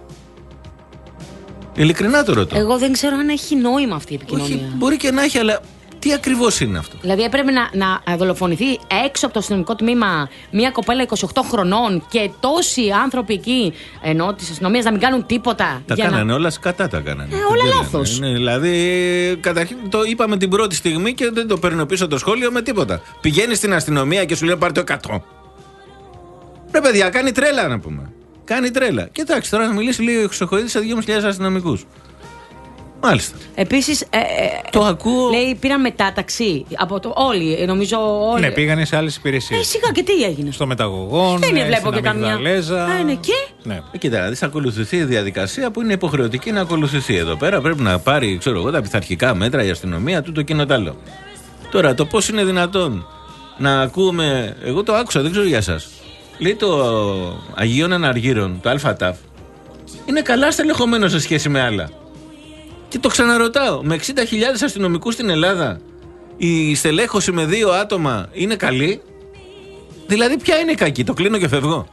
Ειλικρινά το ρωτώ.
Εγώ δεν ξέρω αν έχει νόημα αυτή η επικοινωνία.
Όχι, μπορεί και να έχει, αλλά τι ακριβώς είναι αυτό?
Δηλαδή έπρεπε να, να δολοφονηθεί έξω από το αστυνομικό τμήμα μια κοπέλα είκοσι οκτώ χρονών και τόσοι άνθρωποι εκεί ενώ της αστυνομίας να μην κάνουν τίποτα.
Τα κάνανε να... όλα σκατά, τα κάνανε.
Ε, όλα λάθος.
Είναι, δηλαδή, καταρχήν το είπαμε την πρώτη στιγμή και δεν το παίρνω πίσω το σχόλιο με τίποτα. Πηγαίνει στην αστυνομία και σου λέει πάρε το εκατό. Ρε παιδιά, κάνει τρέλα να πούμε. Κάνει τρέλα. Κοιτάξτε, τώρα να μιλήσει λίγο ο Χρυσοχοίδης σε δυόμισι χιλιάδες αστυνομικούς. Μάλιστα.
Επίσης, ε,
το ακούω.
Λέει, πήραν μετάταξη. Από το, όλοι, νομίζω. Όλοι.
Ναι, πήγανε σε άλλες υπηρεσίες.
Ε, σιγά και τι έγινε.
Στο μεταγωγόν.
Δεν
ναι,
βλέπω και καμιά.
Α,
ναι, και.
Ναι.
Ε, κοίτα, δηλαδή θα ακολουθηθεί η διαδικασία που είναι υποχρεωτική να ακολουθηθεί εδώ πέρα. Πρέπει να πάρει, ξέρω εγώ, τα πειθαρχικά μέτρα η αστυνομία, τούτο εκείνο τ' άλλο. Τώρα, το πώς είναι δυνατόν να ακούμε. Εγώ το άκουσα, δεν ξέρω για εσάς. Λέει το Αγίων Αναργύρων, το ΑΤΑΦ, είναι καλά στελεχωμένο σε σχέση με άλλα. Και το ξαναρωτάω, με εξήντα χιλιάδες αστυνομικούς στην Ελλάδα, η στελέχωση με δύο άτομα είναι καλή? Δηλαδή, ποια είναι η κακή? Το κλείνω και φεύγω.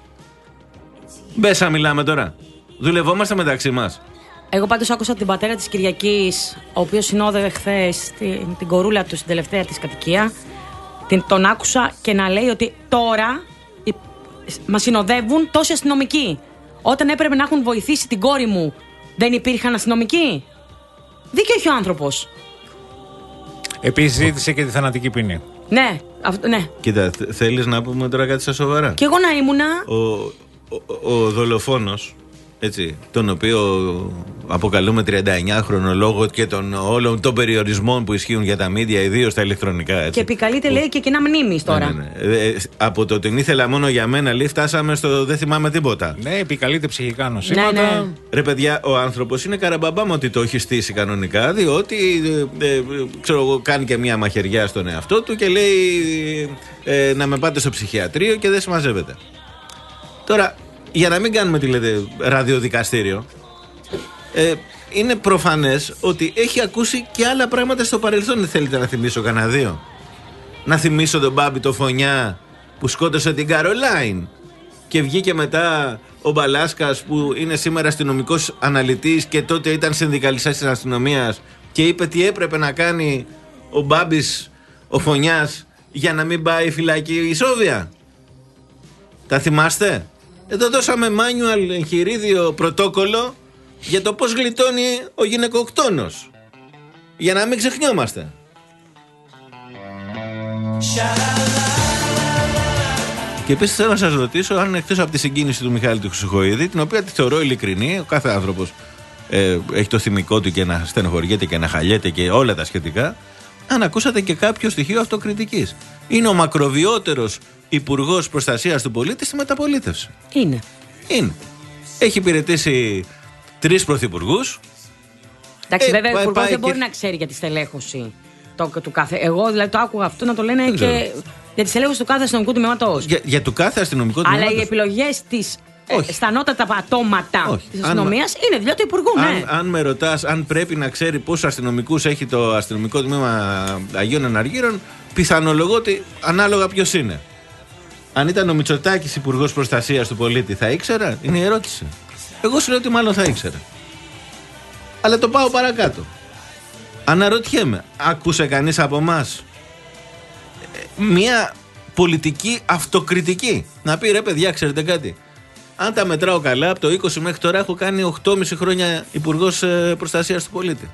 Μπέσα μιλάμε τώρα. Δουλευόμαστε μεταξύ μας.
Εγώ πάντως άκουσα την πατέρα της Κυριακής, ο οποίος συνόδευε χθες την, την κορούλα του στην τελευταία της κατοικία. Την, τον άκουσα και να λέει ότι τώρα μας συνοδεύουν τόσοι αστυνομικοί. Όταν έπρεπε να έχουν βοηθήσει την κόρη μου, δεν υπήρχαν αστυνομικοί? Δίκιο έχει ο άνθρωπος. Επίσης
ζήτησε και τη θανατική ποινή.
Ναι, αυ, ναι.
Κοίτα, θέλεις να πούμε τώρα κάτι στα σοβαρά?
Και εγώ να ήμουνα.
Ο, ο, ο δολοφόνος, έτσι, τον οποίο αποκαλούμε τριανταεννιάχρονο λόγω και των όλων των περιορισμών που ισχύουν για τα μίντια, ιδίως τα ηλεκτρονικά. Έτσι.
Και επικαλείται, λέει, και κοινά μνήμης τώρα.
Ναι, ναι, ναι. Ε, από το την ήθελα μόνο για μένα, λέει, φτάσαμε στο δεν θυμάμαι τίποτα.
Ναι, επικαλείται ψυχικά νοσήματα.
Ναι, ναι.
Ρε παιδιά, ο άνθρωπος είναι καραμπαμπάμ ότι το έχει στήσει κανονικά, διότι ε, ε, ξέρω εγώ, κάνει και μια μαχαιριά στον εαυτό του και λέει ε, να με πάτε στο ψυχιατρίο και δεν συμμαζεύεται. Τώρα, για να μην κάνουμε τι λέτε ραδιοδικαστήριο, ε, είναι προφανές ότι έχει ακούσει και άλλα πράγματα στο παρελθόν. Δεν θέλετε να θυμίσω κανένα δύο? Να θυμίσω τον Μπάμπη το Φωνιά που σκότωσε την Καρολάιν και βγήκε μετά ο Μπαλάσκας που είναι σήμερα αστυνομικός αναλυτής και τότε ήταν συνδικαλιστής της αστυνομίας και είπε τι έπρεπε να κάνει ο Μπάμπης ο Φωνιάς για να μην πάει φυλακή η Σόβια. Τα θυμάστε? Εδώ δώσαμε manual, εγχειρίδιο, πρωτόκολλο για το πώς γλιτώνει ο γυναικοκτόνος. Για να μην ξεχνιόμαστε. Και επίσης θέλω να σας ρωτήσω αν εκτός από τη συγκίνηση του Μιχάλη του Χρυσοχοΐδη, την οποία τη θεωρώ ειλικρινή, ο κάθε άνθρωπος ε, έχει το θυμικό του και να στενοχωριέται και να χαλιέται και όλα τα σχετικά, αν ακούσατε και κάποιο στοιχείο αυτοκριτικής. Είναι ο μακροβιότερος Υπουργός Προστασίας του Πολίτη στη μεταπολίτευση.
Είναι.
Είναι. Έχει υπηρετήσει τρεις πρωθυπουργούς.
Εντάξει,
Ε,
βέβαια, ο
πάει-
Υπουργός
πάει
δεν
και-
μπορεί να ξέρει για τη στελέχωση το, του κάθε. Εγώ δηλαδή το άκουγα αυτό να το λένε
Δεν
και
ξέρω.
για τη στελέχωση του κάθε αστυνομικού τμήματος.
Για, για του κάθε αστυνομικό
Αλλά
τμήματος.
οι επιλογές της
Όχι.
ε, στα ανώτατα πατώματα
Όχι.
της
Αν-
αστυνομίας είναι δουλειά του Υπουργού. Ναι.
Αν, αν με ρωτάς αν πρέπει να ξέρει πόσους αστυνομικούς έχει το αστυνομικό τμήμα Αγίων Εναργύρων, πιθανολογώ ότι ανάλογα ποιος είναι. Αν ήταν ο Μητσοτάκης Υπουργός Προστασίας του Πολίτη, θα ήξερα? Είναι η ερώτηση. Εγώ σου λέω ότι μάλλον θα ήξερα. Αλλά το πάω παρακάτω. Αναρωτιέμαι, άκουσε κανείς από εμάς μια πολιτική αυτοκριτική? Να πει ρε παιδιά, ξέρετε κάτι? Αν τα μετράω καλά, από το είκοσι μέχρι τώρα έχω κάνει οκτώ και μισό χρόνια Υπουργός ε, Προστασίας του Πολίτη.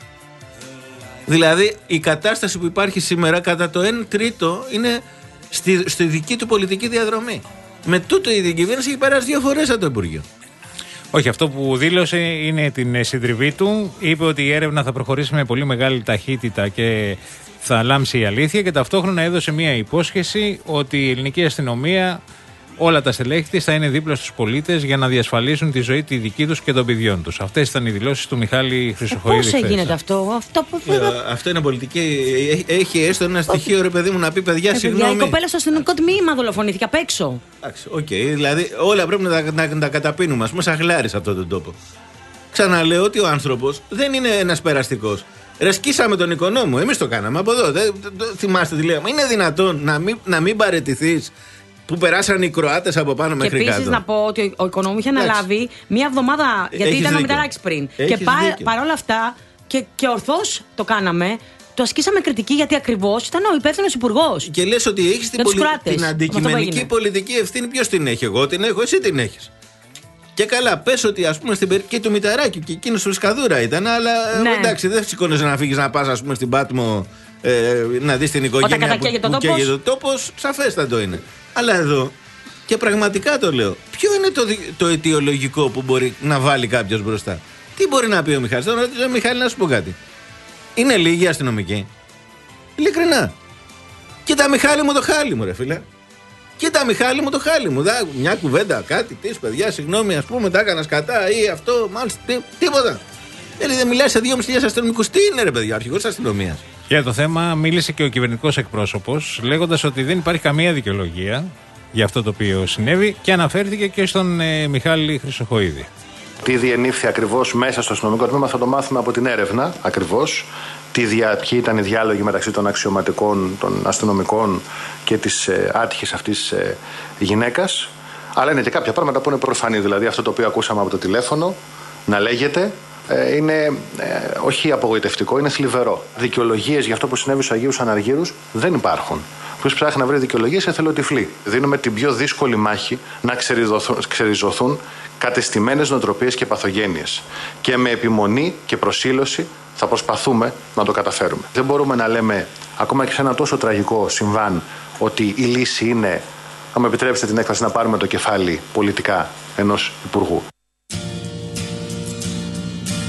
Δηλαδή η κατάσταση που υπάρχει σήμερα κατά το ένα τρίτο είναι στη, στη δική του πολιτική διαδρομή. Με τούτο η κυβέρνηση έχει περάσει δύο φορές από το Υπουργείο.
Όχι, αυτό που δήλωσε είναι την συντριβή του. Είπε ότι η έρευνα θα προχωρήσει με πολύ μεγάλη ταχύτητα και θα λάμψει η αλήθεια, και ταυτόχρονα έδωσε μια υπόσχεση ότι η ελληνική αστυνομία, όλα τα στελέχη της θα είναι δίπλα στους πολίτες για να διασφαλίσουν τη ζωή τη δική τους και των παιδιών τους. Αυτές ήταν οι δηλώσεις του Μιχάλη Χρυσοχοΐδη.
Πώς
χθες.
γίνεται αυτό? Αυτό που.
Ε, αυτό είναι πολιτική. Έχει, έχει έστω ένα στοιχείο, ρε παιδί μου, να πει παιδιά,
Ε, παιδιά,
συγγνώμη.
η κοπέλα στο αστυνομικό τμήμα δολοφονήθηκε απ' έξω.
Εντάξει, οκ, δηλαδή όλα πρέπει να τα, να, να τα καταπίνουμε. Α πούμε, σαν χλάρι σε αυτόν τον τόπο. Ξαναλέω ότι ο άνθρωπος δεν είναι ένας περαστικός. Ρε, σκίσαμε τον οικονόμο. Εμείς το κάναμε από εδώ. Δεν, το, το, θυμάστε τι λέμε. Είναι δυνατόν να μην, να μην παραιτηθείς που περάσαν οι Κροάτες από πάνω
Και
μέχρι κάτω?
επίσης να πω ότι ο οικονόμου είχε
Εντάξει.
αναλάβει μία εβδομάδα, γιατί
Έχεις
ήταν ο
δίκιο.
Μηταράκης πριν.
Έχεις
και πα,
δίκιο.
παρόλα αυτά, και, και ορθώς το κάναμε, το ασκήσαμε κριτική γιατί ακριβώς ήταν ο υπεύθυνος υπουργός.
Και λες ότι έχεις την,
Για τους
πολι...
Κροάτες.
την
Με αυτό που
αντικειμενική
έγινε.
πολιτική ευθύνη. Ποιος την έχει? Εγώ την έχω, εσύ την έχεις. Και καλά, πες ότι ας πούμε στην περίπτωση και του Μηταράκη και εκείνος του Σκαδούρα ήταν, αλλά ε,
Ναι.
εντάξει, δεν σηκώνεσαι να φύγεις να πας ας πούμε στην Πάτμο ε, να δεις την οικογένεια που,
κατακαίγεται ο
που
τόπος.
καίγεται ο τόπος, σαφέστατο είναι. Αλλά εδώ, και πραγματικά το λέω, ποιο είναι το, δι- το αιτιολογικό που μπορεί να βάλει κάποιος μπροστά? Τι μπορεί να πει ο Μιχάλης? Τώρα ρωτήσω, Μιχάλη, να σου πω κάτι. Είναι λίγοι αστυνομικοί? Ειλικρινά. Κοίτα, Μιχάλη μου, το χάλι μου, ρε φίλε. Κοίτα, Μιχάλη μου, το χάλι μου. Δά, μια κουβέντα, κάτι, τι, παιδιά, συγγνώμη, ας πούμε, τα έκανα κατά ή αυτό, μάλιστα, τι, τίποτα. Δηλαδή δεν μιλάει σε δυόμισι χιλιάδες αστυνομικούς. Τι είναι, ρε παιδιά, αρχηγός της αστυνομίας?
Για το θέμα μίλησε και ο κυβερνητικός εκπρόσωπος, λέγοντας ότι δεν υπάρχει καμία δικαιολογία για αυτό το οποίο συνέβη, και αναφέρθηκε και στον ε, Μιχάλη Χρυσοχοΐδη.
Τι διενήφθη ακριβώς μέσα στο αστυνομικό τμήμα θα το μάθουμε από την έρευνα ακριβώς. Τι δια, ποιοι ήταν οι διάλογοι μεταξύ των αξιωματικών, των αστυνομικών και της ε, άτυχης αυτής ε, γυναίκας. Αλλά είναι και κάποια πράγματα που είναι προφανή. Δηλαδή αυτό το οποίο ακούσαμε από το τηλέφωνο να λέγεται ε, είναι ε, όχι απογοητευτικό, είναι θλιβερό. Δικαιολογίες για αυτό που συνέβη στους Αγίους Αναργύρους δεν υπάρχουν. Ποιος ψάχνει να βρει δικαιολογίες εθελοτυφλή. Δίνουμε την πιο δύσκολη μάχη να ξεριζωθούν κατεστημένες νοοτροπίες και παθογένειες. Και με επιμονή και προσήλωση θα προσπαθούμε να το καταφέρουμε. Δεν μπορούμε να λέμε, ακόμα και σε ένα τόσο τραγικό συμβάν, ότι η λύση είναι, αν μου επιτρέψετε την έκφραση, να πάρουμε το κεφάλι πολιτικά ενός υπουργού.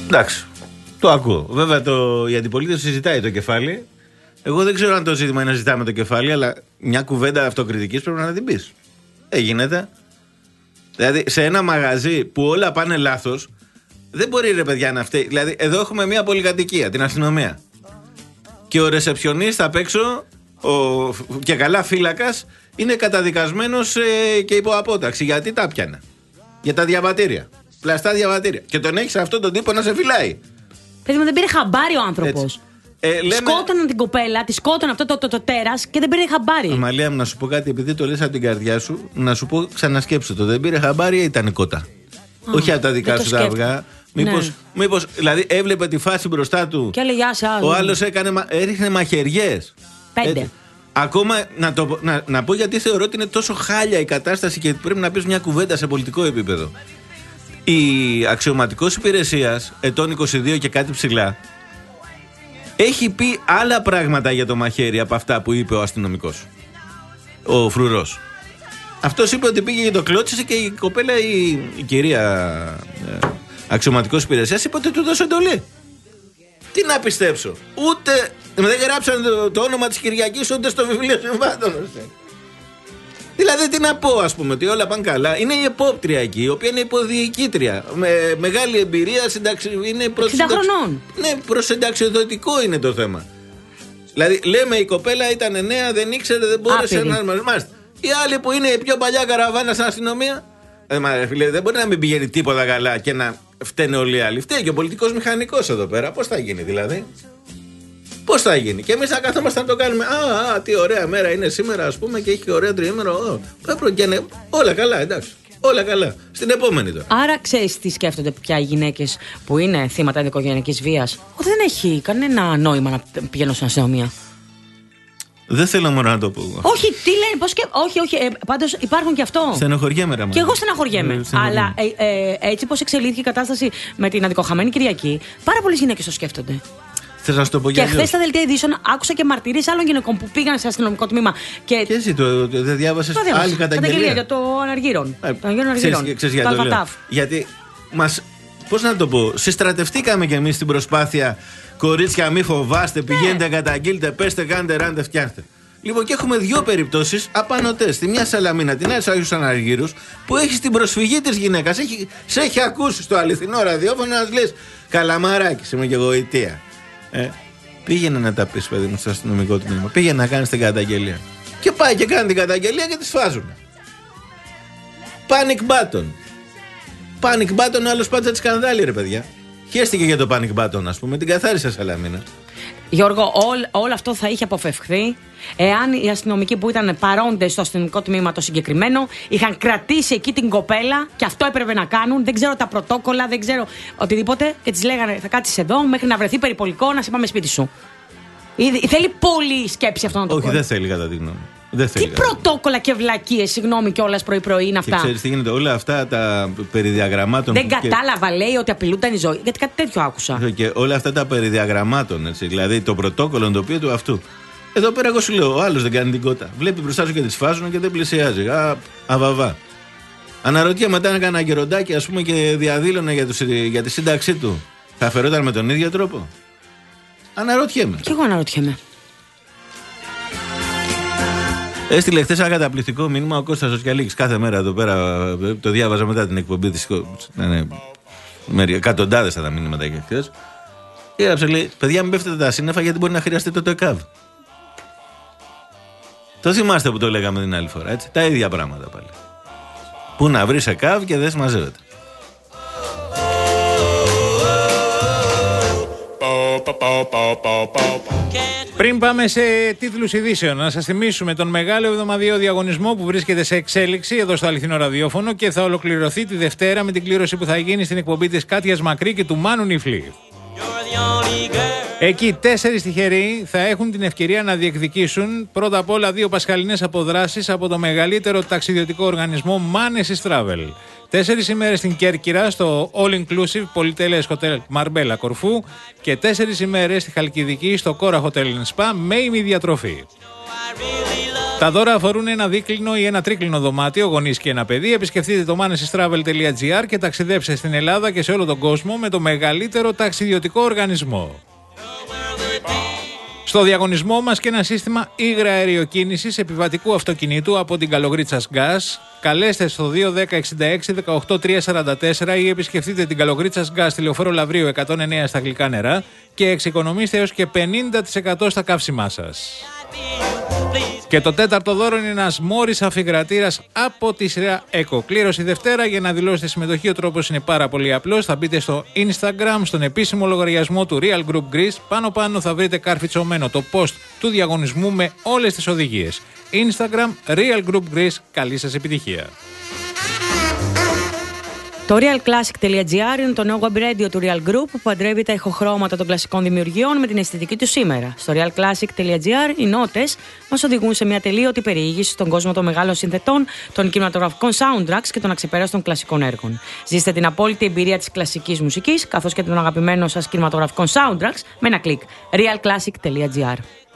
Εντάξει. Το ακούω. Βέβαια το, η αντιπολίτευση συζητάει το κεφάλι. Εγώ δεν ξέρω αν το ζήτημα είναι να ζητάμε το κεφάλι, αλλά μια κουβέντα αυτοκριτικής πρέπει να την πεις. Δεν γίνεται. Δηλαδή σε ένα μαγαζί που όλα πάνε λάθος, δεν μπορεί ρε παιδιά να φταίει. Δηλαδή εδώ έχουμε μια πολυκατοικία, την αστυνομία. Και ο ρεσεψιονίστ απ' έξω, ο, και καλά φύλακας, είναι καταδικασμένος ε, και υπό απόταξη. Γιατί τα πιάνε. Για τα διαβατήρια. Πλαστά διαβατήρια. Και τον έχεις αυτόν τον τύπο να σε φυλάει.
Παιδί μου, δεν πήρε χαμπάρι ο άνθρωπος.
Ε, λέμε...
Σκότωναν την κοπέλα, τη σκότωναν αυτό το, το, το, το τέρας και δεν πήρε χαμπάρι.
Αμαλία μου, να σου πω κάτι, επειδή το λες από την καρδιά σου, να σου πω ξανασκέψου το. Δεν πήρε χαμπάρι ή ήταν η κότα. Α, όχι από τα δικά σου τα αυγά. Μήπως, ναι. μήπως, δηλαδή έβλεπε τη φάση μπροστά του.
Και έλεγε,
ο άλλος έκανε, έριχνε μαχαιριές.
Πέντε.
Έτσι. Ακόμα να, το, να, να πω γιατί θεωρώ ότι είναι τόσο χάλια η κατάσταση και πρέπει να πεις μια κουβέντα σε πολιτικό επίπεδο. Η αξιωματικός υπηρεσίας ετών είκοσι δύο και κάτι ψηλά έχει πει άλλα πράγματα για το μαχαίρι από αυτά που είπε ο αστυνομικός, ο Φρουρός. Αυτός είπε ότι πήγε και το κλώτσισε και η κοπέλα, η, η κυρία ε, αξιωματικός υπηρεσίας, είπε ότι του δώσε εντολή. Τι να πιστέψω. Ούτε δεν γράψαν το, το όνομα της Κυριακής ούτε στο βιβλίο συμβάντων. Δηλαδή τι να πω, ας πούμε, ότι όλα πάνε καλά. Είναι η επόπτρια εκεί, η οποία είναι υποδιοικήτρια. Με μεγάλη εμπειρία, συνταξι... είναι προς
εξήντα χρονών.
Ναι, προσενταξιοδοτικό είναι το θέμα. Δηλαδή λέμε η κοπέλα ήταν νέα, δεν ήξερε, δεν μπόρεσε Άπειρη. να μας μάθει. Οι άλλοι που είναι η πιο παλιά καραβάνα στην αστυνομία. Ε, μα, φίλε, δεν μπορεί να μην πηγαίνει τίποτα καλά και να φταίνε όλοι οι άλλοι. Φταίει και ο πολιτικός μηχανικός εδώ πέρα. Πώς θα γίνει δηλαδή. Πώς θα γίνει. Και εμείς θα καθόμαστε να το κάνουμε. Α, α, τι ωραία μέρα είναι σήμερα, ας πούμε, και έχει και ωραίο τριήμερο. Όλα καλά, εντάξει. Όλα καλά. Στην επόμενη τώρα.
Άρα ξέρεις τι σκέφτονται πια οι γυναίκες που είναι θύματα ενδοοικογενειακής βίας. Ότι δεν έχει κανένα νόημα να πηγαίνουν στην αστυνομία.
Δεν θέλω μόνο να το πω.
Όχι, τι λένε, πώς και. Όχι, όχι, ε, πάντως υπάρχουν και αυτό.
Στενοχωριέμαι, ρε.
Και εγώ στενοχωριέμαι. Ε, αλλά ε, ε, έτσι πως εξελίχθηκε η κατάσταση με την αδικοχαμένη Κυριακή, πάρα πολλές γυναίκες το σκέφτονται.
Θες να σου το πω
και χθες στα δελτία ειδήσεων άκουσα και μαρτυρίες άλλων γυναικών που πήγαν σε αστυνομικό τμήμα. Και,
και εσύ το, το, δεν διάβασες άλλη καταγγελία
για το αναργύρων.
Ε, το αναργύρων. Ξέρεις γιατί το λέω. Γιατί μας, πώς να το πω, συστρατευτήκαμε κι εμείς στην προσπάθεια. Κορίτσια, μη φοβάστε, πηγαίνετε, ναι. καταγγείλτε, πέστε, κάντε, ράντε, φτιάχτε. Λοιπόν, και έχουμε δύο περιπτώσεις απανωτές. Τη μια Σαλαμίνα, την άλλη στους Αναργύρους, που έχει την προσφυγή της γυναίκας. Έχει, σε έχει ακούσει στο αληθινό ραδιόφωνο να λες καλαμαράκι, είμαι και εγωιτεία. Ε, πήγαινε να τα πεις, παιδί μου, στο αστυνομικό τμήμα. Πήγαινε να κάνεις την καταγγελία. Και πάει και κάνει την καταγγελία και τη σφάζουν. Panic button. Panic button, ο άλλος πάτησε τη σκανδάλη, ρε παιδιά. Χαίστηκε για το panic button, ας πούμε, την καθάρισε Σαλαμίνα.
Γιώργο, όλ, όλο αυτό θα είχε αποφευχθεί εάν οι αστυνομικοί που ήταν παρόντες στο αστυνομικό τμήμα το συγκεκριμένο είχαν κρατήσει εκεί την κοπέλα, και αυτό έπρεπε να κάνουν. Δεν ξέρω τα πρωτόκολλα, δεν ξέρω οτιδήποτε, και της λέγανε θα κάτσεις εδώ μέχρι να βρεθεί περιπολικό να σε πάμε σπίτι σου. Θέλει πολύ σκέψη αυτό να το
Όχι,
πω.
δεν θέλει κατά τη γνώμη. Δεν
τι πρωτόκολλα και βλακίες, συγγνώμη κιόλας, πρωί-πρωί είναι αυτά.
Και ξέρεις τι γίνεται, όλα αυτά τα περιδιαγραμμάτων.
Δεν κατάλαβα, και... λέει ότι απειλούνταν η ζωή. Γιατί κάτι τέτοιο άκουσα.
Και όλα αυτά τα περιδιαγραμμάτων, έτσι, δηλαδή το πρωτόκολλο το οποίο του αυτού. Εδώ πέρα εγώ σου λέω, ο άλλος δεν κάνει την κότα. Βλέπει μπροστά σου και τη σφάζουν και δεν πλησιάζει. Α, αβαβά. Αναρωτιέμαι μετά να κάνει ένα γεροντάκι, ας πούμε, και διαδήλωνε για, τους, για τη σύνταξή του. Θα φερόταν με τον ίδιο τρόπο. Αναρωτιέμαι.
Κι εγώ αναρωτιέμαι.
Έστειλε χθες ένα καταπληκτικό μήνυμα ο Κώστας Σοσκιαλίκης. Κάθε μέρα εδώ πέρα το διάβαζα μετά την εκπομπή της. Ναι, ναι, εκατοντάδες τα μήνυματα και χθες. Και έγραψε, λέει, παιδιά, μην πέφτετε τα σύννεφα γιατί μπορεί να χρειαστείτε το ΕΚΑΒ. Το θυμάστε που το λέγαμε την άλλη φορά, έτσι. Τα ίδια πράγματα πάλι. Πού να βρεις ΕΚΑΒ και δεν μαζεύεται.
Πριν πάμε σε τίτλους ειδήσεων, να σας θυμίσουμε τον μεγάλο εβδομαδιαίο διαγωνισμό που βρίσκεται σε εξέλιξη εδώ στο αληθινό ραδιόφωνο και θα ολοκληρωθεί τη Δευτέρα με την κλήρωση που θα γίνει στην εκπομπή της Κάτιας Μακρύ και του Μάνου Νιφλή. Εκεί τέσσερις τυχεροί θα έχουν την ευκαιρία να διεκδικήσουν πρώτα απ' όλα δύο πασχαλινές αποδράσεις από το μεγαλύτερο ταξιδιωτικό οργανισμό Manesis Travel. Τέσσερις ημέρες στην Κέρκυρα στο All Inclusive πολυτέλειες Hotel Marbella Κορφού και τέσσερις ημέρες στη Χαλκιδική στο Kora Hotel Spa με ημιδιατροφή. Τα δώρα αφορούν ένα δίκλινο ή ένα τρίκλινο δωμάτιο, γονείς και ένα παιδί. Επισκεφτείτε το manesestravel τελεία gr και ταξιδέψτε στην Ελλάδα και σε όλο τον κόσμο με το μεγαλύτερο ταξιδιωτικό οργανισμό. Στο διαγωνισμό μας και ένα σύστημα υγραεριοκίνησης επιβατικού αυτοκινήτου από την Καλογρίτσας Gas. Καλέστε στο δύο ένα μηδέν εξήντα έξι δεκαοκτώ τριακόσια σαράντα τέσσερα ή επισκεφτείτε την Καλογρίτσας Gas στη Λεωφόρο Λαβρίου εκατόν εννέα στα γλυκά νερά και εξοικονομήστε έως και πενήντα τοις εκατό στα καύσιμά σας. Και το τέταρτο δώρο είναι ένας μόρις αφιγρατήρας από τη σειρά Eco. Κλήρωση Δευτέρα. Για να δηλώσετε συμμετοχή ο τρόπος είναι πάρα πολύ απλός. Θα μπείτε στο Instagram, στον επίσημο λογαριασμό του Real Group Greece. Πάνω πάνω θα βρείτε καρφιτσωμένο το post του διαγωνισμού με όλες τις οδηγίες. Instagram Real Group Greece. Καλή σας επιτυχία.
Το realclassic τελεία gr είναι το νέο web radio του Real Group που παντρεύει τα ηχοχρώματα των κλασικών δημιουργιών με την αισθητική του σήμερα. Στο realclassic τελεία gr οι νότες μας οδηγούν σε μια τελείωτη περιήγηση στον κόσμο των μεγάλων συνθετών, των κινηματογραφικών soundtracks και των αξεπέραστων κλασικών έργων. Ζήστε την απόλυτη εμπειρία της κλασικής μουσικής καθώς και των αγαπημένων σας κινηματογραφικών soundtracks με ένα κλικ. realclassic τελεία gr.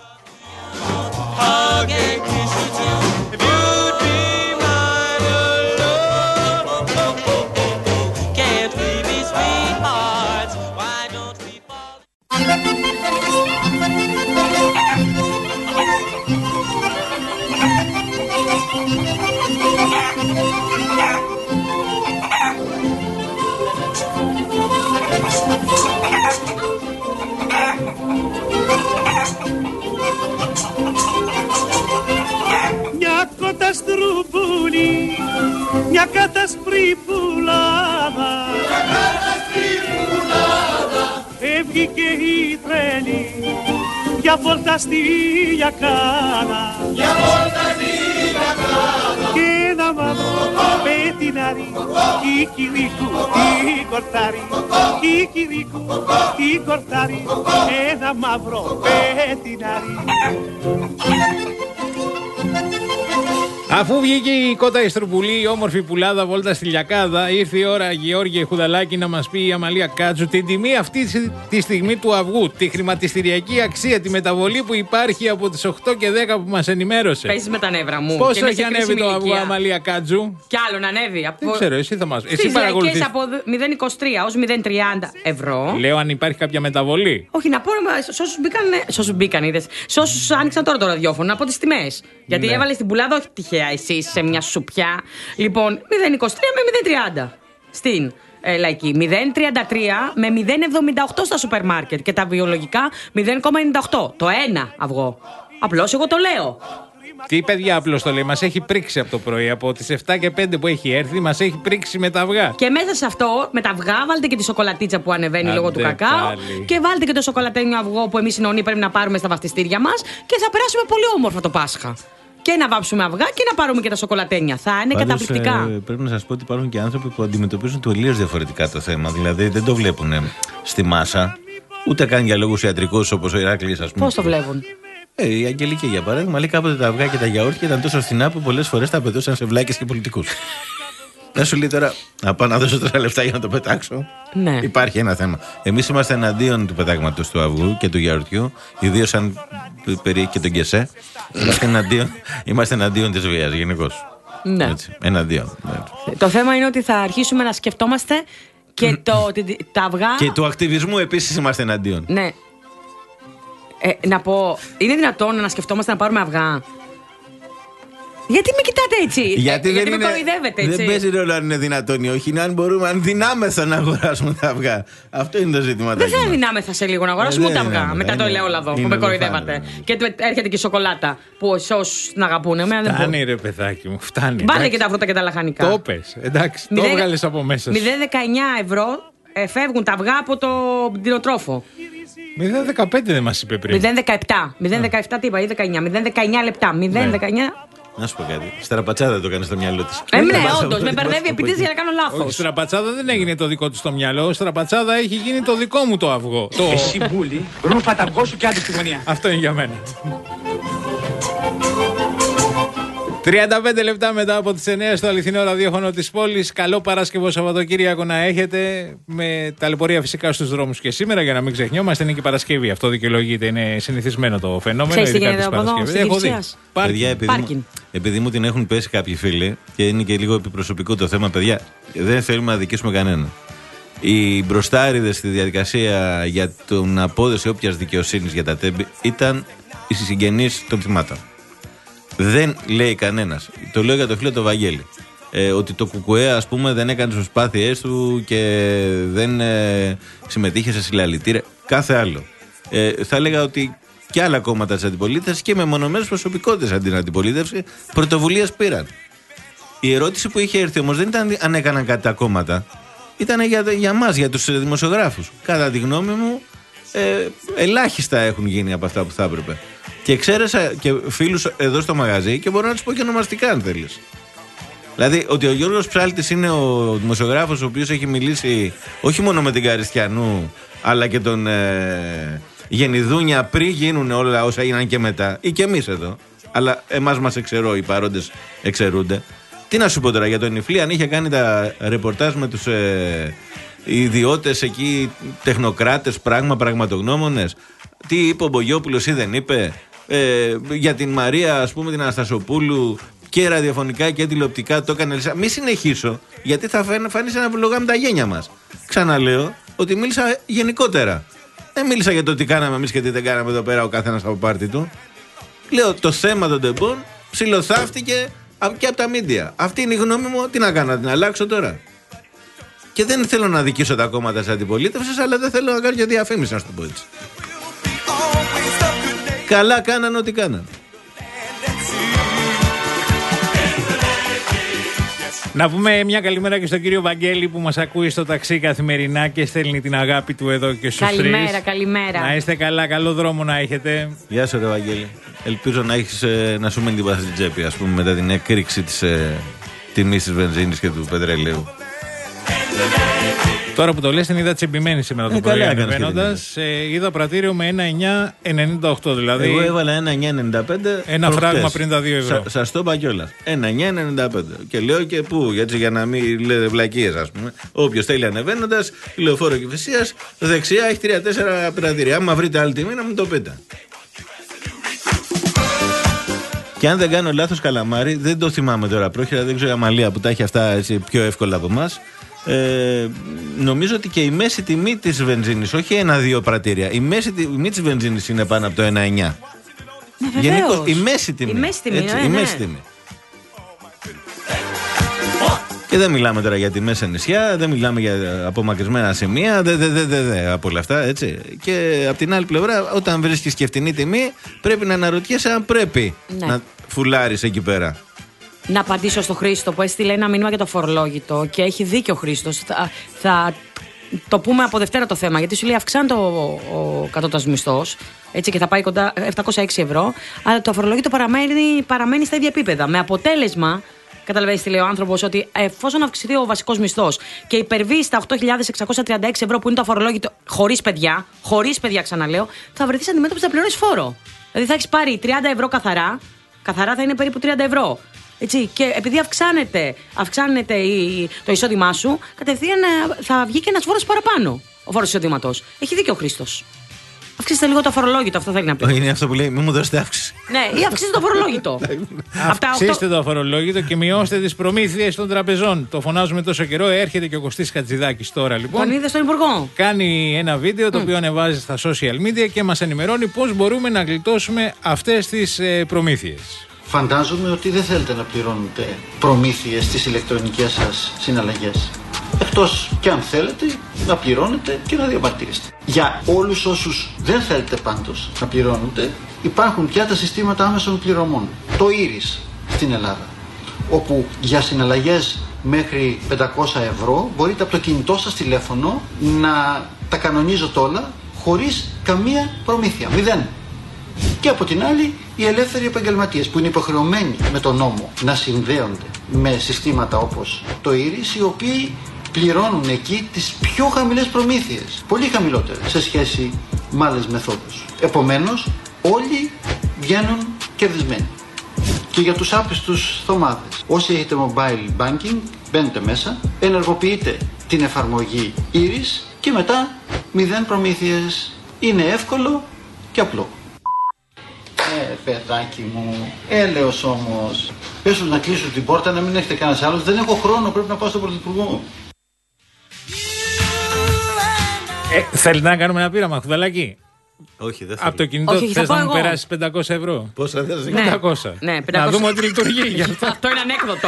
Μια κοταστρούπουλη, μια κατασπρή πουλάδα, μια κατασπρή πουλάδα, έβγηκε η τρέλη για βόλτα στη Λιακάδα, για βόλτα στη Λιακάδα, και ένα μαύρο πετινάρι, κικυρίκου, τι κορτάρι, κικυρίκου, τι κορτάρι, ένα μαύρο πετινάρι.
Αφού βγήκε η Κότα Ιστροπουλή, η όμορφη πουλάδα βόλτα στη Λιακάδα, ήρθε η ώρα, Γεώργιε Χουδαλάκη, να μας πει η Αμαλία Κάτσου την τιμή αυτή τη στιγμή του αυγού, τη χρηματιστηριακή αξία, τη μεταβολή που υπάρχει από τις οκτώ και δέκα που μας ενημέρωσε.
Παίζεις με τα νεύρα μου.
Πόσο έχει ανέβει το αυγό, Αμαλία Κάτσου?
Κι άλλο να ανέβει. Από...
Δεν ξέρω, εσύ θα μας.
Εσύ παρακολουθείς. Από μηδέν κόμμα είκοσι τρία ως μηδέν κόμμα τριάντα ευρώ.
Λέω αν υπάρχει κάποια μεταβολή.
Όχι, να πω σε όσους μπήκαν. Σε όσους μπήκαν, είδες. Σε όσους άνοιξαν τώρα το ραδιόφωνο από τις τιμές. Γιατί ναι. Έβαλες την πουλάδα, όχι τυχαία εσείς σε μια σουπιά. Λοιπόν, μηδέν κόμμα είκοσι τρία με μηδέν κόμμα τριάντα στην ε, λαϊκή. μηδέν κόμμα τριάντα τρία με μηδέν κόμμα εβδομήντα οκτώ στα σούπερ μάρκετ. Και τα βιολογικά μηδέν κόμμα ενενήντα οκτώ. Το ένα αυγό. Απλώς εγώ το λέω.
Τι παιδιά απλώς το λέει, μας έχει πρίξει από το πρωί. Από τις επτά και πέντε που έχει έρθει, μας έχει πρίξει με τα αυγά.
Και μέσα σε αυτό, με τα αυγά, βάλτε και τη σοκολατίτσα που ανεβαίνει Άντε λόγω του κακάο. Πάλι. Και βάλτε και το σοκολατένιο αυγό που εμείς οι νονοί πρέπει να πάρουμε στα βαφτιστήρια μας. Και θα περάσουμε πολύ όμορφα το Πάσχα. Και να βάψουμε αυγά και να πάρουμε και τα σοκολατένια. Θα είναι Πάντως, καταπληκτικά.
Ε, πρέπει να σας πω ότι υπάρχουν και άνθρωποι που αντιμετωπίζουν τελείως διαφορετικά το θέμα. Δηλαδή δεν το βλέπουν στη μάσα, ούτε καν για λόγους ιατρικούς όπως ο Ηράκλης, ας πούμε.
Πώς το βλέπουν?
Ε, η Αγγελική, για παράδειγμα, λέει κάποτε τα αυγά και τα γιαούρτια ήταν τόσο φθηνά που πολλές φορές τα πετούσαν σε βλάκες και πολιτικούς. Να σου λέει τώρα, να πάω να δώσω τόσα λεφτά για να το πετάξω.
Ναι.
Υπάρχει ένα θέμα. Εμείς είμαστε εναντίον του πετάγματος του αυγού και του γιαουρτιού, ιδίως αν περιέχει και τον κεσέ. Είμαστε εναντίον, είμαστε εναντίον της βίας γενικώς.
Ναι.
Έτσι, εναντίον.
Το θέμα είναι ότι θα αρχίσουμε να σκεφτόμαστε και το, τα αυγά.
Και του ακτιβισμού επίσης είμαστε εναντίον.
Ναι. Ε, να πω, είναι δυνατόν να σκεφτόμαστε να πάρουμε αυγά? Γιατί με κοιτάτε έτσι?
Γιατί,
ε,
δεν
γιατί
είναι,
με κοροϊδεύετε έτσι?
Δεν παίζει ρόλο αν είναι δυνατόν ή όχι. Είναι αν μπορούμε, αν δυνάμεθα να αγοράσουμε τα αυγά. Αυτό είναι το ζήτημα.
Δεν θα δυνάμεθα σε λίγο να αγοράσουμε ε, τα αυγά. Μετά το ελαιόλαδο που με κοροϊδεύατε. Και έρχεται και η σοκολάτα που σε όσους την αγαπούν.
Φτάνει ρε παιδάκι μου, φτάνει.
Βάλε και τα φρούτα και τα λαχανικά.
Το πες, εντάξει, το έβγαλες από μέσα σου.
μηδέν κόμμα δεκαεννιά ευρώ ε, φεύγουν τα αυγά από το κτηνοτρόφο.
μηδέν δεκαπέντε δεν μας είπε πριν.
μηδέν δεκαεπτά. μηδέν δεκαεπτά τι είπα, ή δεκαεννιά. μηδέν δεκαεννιά λεπτά. μηδέν δεκαεννιά.
Να σου πω κάτι. Στραπατσάδα το έκανε στο μιαλό της.
Ε, ναι, όντως. Με μπερδεύει επιτίδη για να κάνω λάθος.
Όχι, στραπατσάδα δεν έγινε το δικό του στο μυαλό. Στραπατσάδα έχει γίνει το δικό μου το αυγό. Το...
Εσύ μπούλη, ρούφα τα αυγό σου και άντε στη γωνία.
Αυτό είναι για μένα. τριάντα πέντε λεπτά μετά από τις εννιά στο αληθινό ραδιόφωνο της πόλης. Καλό Παρασκευό Σαββατοκύριακο να έχετε. Με ταλαιπωρία φυσικά στους δρόμους και σήμερα, για να μην ξεχνιόμαστε. Είναι και Παρασκευή. Αυτό δικαιολογείται. Είναι συνηθισμένο το φαινόμενο.
Ξέρεις τι γίνεται από εδώ, στην Κυψίας?
Παιδιά, επειδή μου, επειδή μου την έχουν πέσει κάποιοι φίλοι και είναι και λίγο επιπροσωπικό το θέμα, παιδιά, δεν θέλουμε να δικήσουμε κανέναν. Οι μπροστάριδες στη διαδικασία για την απόδοση όποιας δικαιοσύνης για τα τέμπη ήταν οι συγγενείς των θυμάτων. Δεν λέει κανένας. Το λέω για το φίλο το Βαγγέλη. Ε, ότι το Κουκουέ, ας πούμε, δεν έκανε τις προσπάθειές του και δεν ε, συμμετείχε σε συλλαλητήρια. Κάθε άλλο. Ε, θα έλεγα ότι και άλλα κόμματα της αντιπολίτευσης και μεμονωμένες προσωπικότητες αντί την αντιπολίτευση πρωτοβουλίες πήραν. Η ερώτηση που είχε έρθει όμως δεν ήταν αν έκαναν κάτι τα κόμματα. Ήταν για, για μας, για τους δημοσιογράφους. Κατά τη γνώμη μου, ε, ελάχιστα έχουν γίνει από αυτά που θα έπρεπε. Και εξαίρεσα και φίλους εδώ στο μαγαζί και μπορώ να τους πω και ονομαστικά αν θέλεις. Δηλαδή ότι ο Γιώργος Ψάλτης είναι ο δημοσιογράφος ο οποίος έχει μιλήσει όχι μόνο με την Καριστιανού αλλά και τον ε, Γενιδούνια πριν γίνουν όλα όσα έγιναν και μετά, ή και εμείς εδώ. Αλλά εμάς μας εξαιρώ, οι παρόντες εξαιρούνται. Τι να σου πω τώρα για τον Ιφλή, αν είχε κάνει τα ρεπορτάζ με τους ε, ιδιώτες εκεί, τεχνοκράτες, πράγμα, πραγματογνώμονες. Τι είπε ο Μπογιόπουλος ή δεν είπε. Ε, για την Μαρία, ας πούμε, την Αναστασοπούλου, και ραδιοφωνικά και τηλεοπτικά το έκανε. Μη συνεχίσω, γιατί θα φανεί σαν να βλογάμε τα γένια μας. Ξαναλέω ότι μίλησα γενικότερα. Δεν μίλησα για το τι κάναμε εμείς και τι δεν κάναμε εδώ πέρα ο καθένας από πάρτι του. Λέω το θέμα των τεμπών ψιλοθάφτηκε και από τα μίντια. Αυτή είναι η γνώμη μου. Τι να κάνω, να την αλλάξω τώρα? Και δεν θέλω να δικήσω τα κόμματα της αντιπολίτευσης, αλλά δεν θέλω να κάνω και διαφήμιση, να σου το πω έτσι. Καλά κάναν ό,τι κάναν.
Να πούμε μια καλημέρα και στον κύριο Βαγγέλη που μας ακούει στο ταξί καθημερινά και στέλνει την αγάπη του εδώ και στους τρεις.
Καλημέρα, καλημέρα.
Να είστε καλά, καλό δρόμο να έχετε.
Γεια σου ρε Βαγγέλη. Ελπίζω να, έχεις, να σου μείνει την πάση στην τσέπη, ας πούμε, μετά την εκρήξη της ε, τιμής της βενζίνης και του πετρελαίου.
Τώρα που το λες, την είδα τσιμπημένη σήμερα το
ε,
πρωί ανεβαίνοντας. Ε, είδα πρατήριο με ένα εννιά ενενήντα οκτώ δηλαδή.
Εγώ έβαλα ένα εννιά ενενήντα πέντε.
Ένα προχτές. Φράγμα πριν τα δύο ευρώ.
Σα, σας το είπα κιόλας. ένα εννιά ενενήντα πέντε. Και λέω και πού, γιατί για να μην λέτε βλακίες, ας πούμε. Όποιος θέλει ανεβαίνοντας, Λεωφόρο Κηφισίας, δεξιά έχει τρία τέσσερα πρατήρια. Άμα βρείτε άλλη τιμή, να μου το πείτε. Και αν δεν κάνω λάθος, καλαμάρι, δεν το θυμάμαι τώρα πρόχειρα, δεν ξέρω η Αμαλία που τα έχει αυτά έτσι πιο εύκολα από εμάς. Ε, νομίζω ότι και η μέση τιμή της βενζίνης, όχι ένα-δύο πρατήρια, η μέση τιμή της βενζίνης είναι πάνω από το ένα εννιά.
Ναι, γενικώς
η μέση τιμή.
Η μέση τιμή,
έτσι,
ναι,
η
ναι.
μέση τιμή. Και δεν μιλάμε τώρα για τιμές σε νησιά, δεν μιλάμε για απομακρυσμένα σημεία, δε, δε, δε, δε, δε, από όλα αυτά, έτσι. Και από την άλλη πλευρά, όταν βρίσκεις και φτηνή τιμή, πρέπει να αναρωτιέσαι αν πρέπει ναι. να φουλάρεις εκεί πέρα.
Να απαντήσω στο Χρήστο που έστειλε ένα μήνυμα για το φορολόγητο και έχει δίκιο ο Χρήστος. Θα, θα το πούμε από Δευτέρα το θέμα, γιατί σου λέει αυξάνεται ο, ο κατώτατος μισθός έτσι, και θα πάει κοντά επτακόσια έξι ευρώ, αλλά το φορολόγητο παραμένει, παραμένει στα ίδια επίπεδα. Με αποτέλεσμα, καταλαβαίνεις τι λέει ο άνθρωπος, ότι εφόσον αυξηθεί ο βασικός μισθός και υπερβεί στα οκτώ χιλιάδες εξακόσια τριάντα έξι ευρώ που είναι το αφορολόγητο χωρίς παιδιά, χωρίς παιδιά ξαναλέω, θα βρεθείς αντιμέτωπος να πληρώνεις φόρο. Δηλαδή θα έχεις πάρει τριάντα ευρώ καθαρά, καθαρά θα είναι περίπου τριάντα ευρώ. Έτσι, και επειδή αυξάνεται, αυξάνεται η, το εισόδημά σου, κατευθείαν θα βγει και ένας φόρος παραπάνω. Ο φόρος εισοδήματος. Έχει δίκιο ο Χρήστος. Αυξήστε λίγο το αφορολόγητο, αυτό θέλει να πει.
Είναι αυτό που λέει, μην μου δώσετε αύξηση.
Ναι, ή αυξήστε το αφορολόγητο.
Αυξήστε το αφορολόγητο και μειώστε τις προμήθειες των τραπεζών. Το φωνάζουμε τόσο καιρό. Έρχεται και ο Κωστής Χατζηδάκης τώρα λοιπόν.
Τον είδε στον Υπουργό.
Κάνει ένα βίντεο το mm. οποίο ανεβάζει στα social media και μας ενημερώνει πώς μπορούμε να γλιτώσουμε αυτές τις ε, προμήθειες.
Φαντάζομαι ότι δεν θέλετε να πληρώνετε προμήθειες στις ηλεκτρονικές σας συναλλαγές. Εκτός κι αν θέλετε να πληρώνετε και να διαμαρτύρεστε. Για όλους όσους δεν θέλετε πάντως να πληρώνετε, υπάρχουν πια τα συστήματα άμεσων πληρωμών. Το Iris στην Ελλάδα, όπου για συναλλαγές μέχρι πεντακόσια ευρώ μπορείτε από το κινητό σας τηλέφωνο να τα κανονίζετε όλα χωρίς καμία προμήθεια. Μηδέν. Και από την άλλη, οι ελεύθεροι επαγγελματίες που είναι υποχρεωμένοι με τον νόμο να συνδέονται με συστήματα όπως το Iris, οι οποίοι πληρώνουν εκεί τις πιο χαμηλές προμήθειες, πολύ χαμηλότερες σε σχέση με άλλες μεθόδους. Επομένως, όλοι βγαίνουν κερδισμένοι. και για τους άπιστους θωμάδες. Όσοι έχετε mobile banking, μπαίνετε μέσα, ενεργοποιείτε την εφαρμογή Iris και μετά μηδέν προμήθειες. Είναι εύκολο και απλό. Ε, παιδάκι μου, έλεος όμως. Πες τους να κλείσουν την πόρτα, να μην έχετε κανένας άλλος. Δεν έχω χρόνο, πρέπει να πάω στον Πρωθυπουργό.
Ε, θέλει να κάνουμε ένα πείραμα, Χουδαλάκη?
Όχι, δεν θέλω.
Από το κινητό θες να μου περάσει πεντακόσια ευρώ?
Πόσα θες?
πεντακόσια.
Ναι, πεντακόσια.
Να δούμε ότι λειτουργεί γι' αυτό.
Αυτό είναι ανέκδοτο.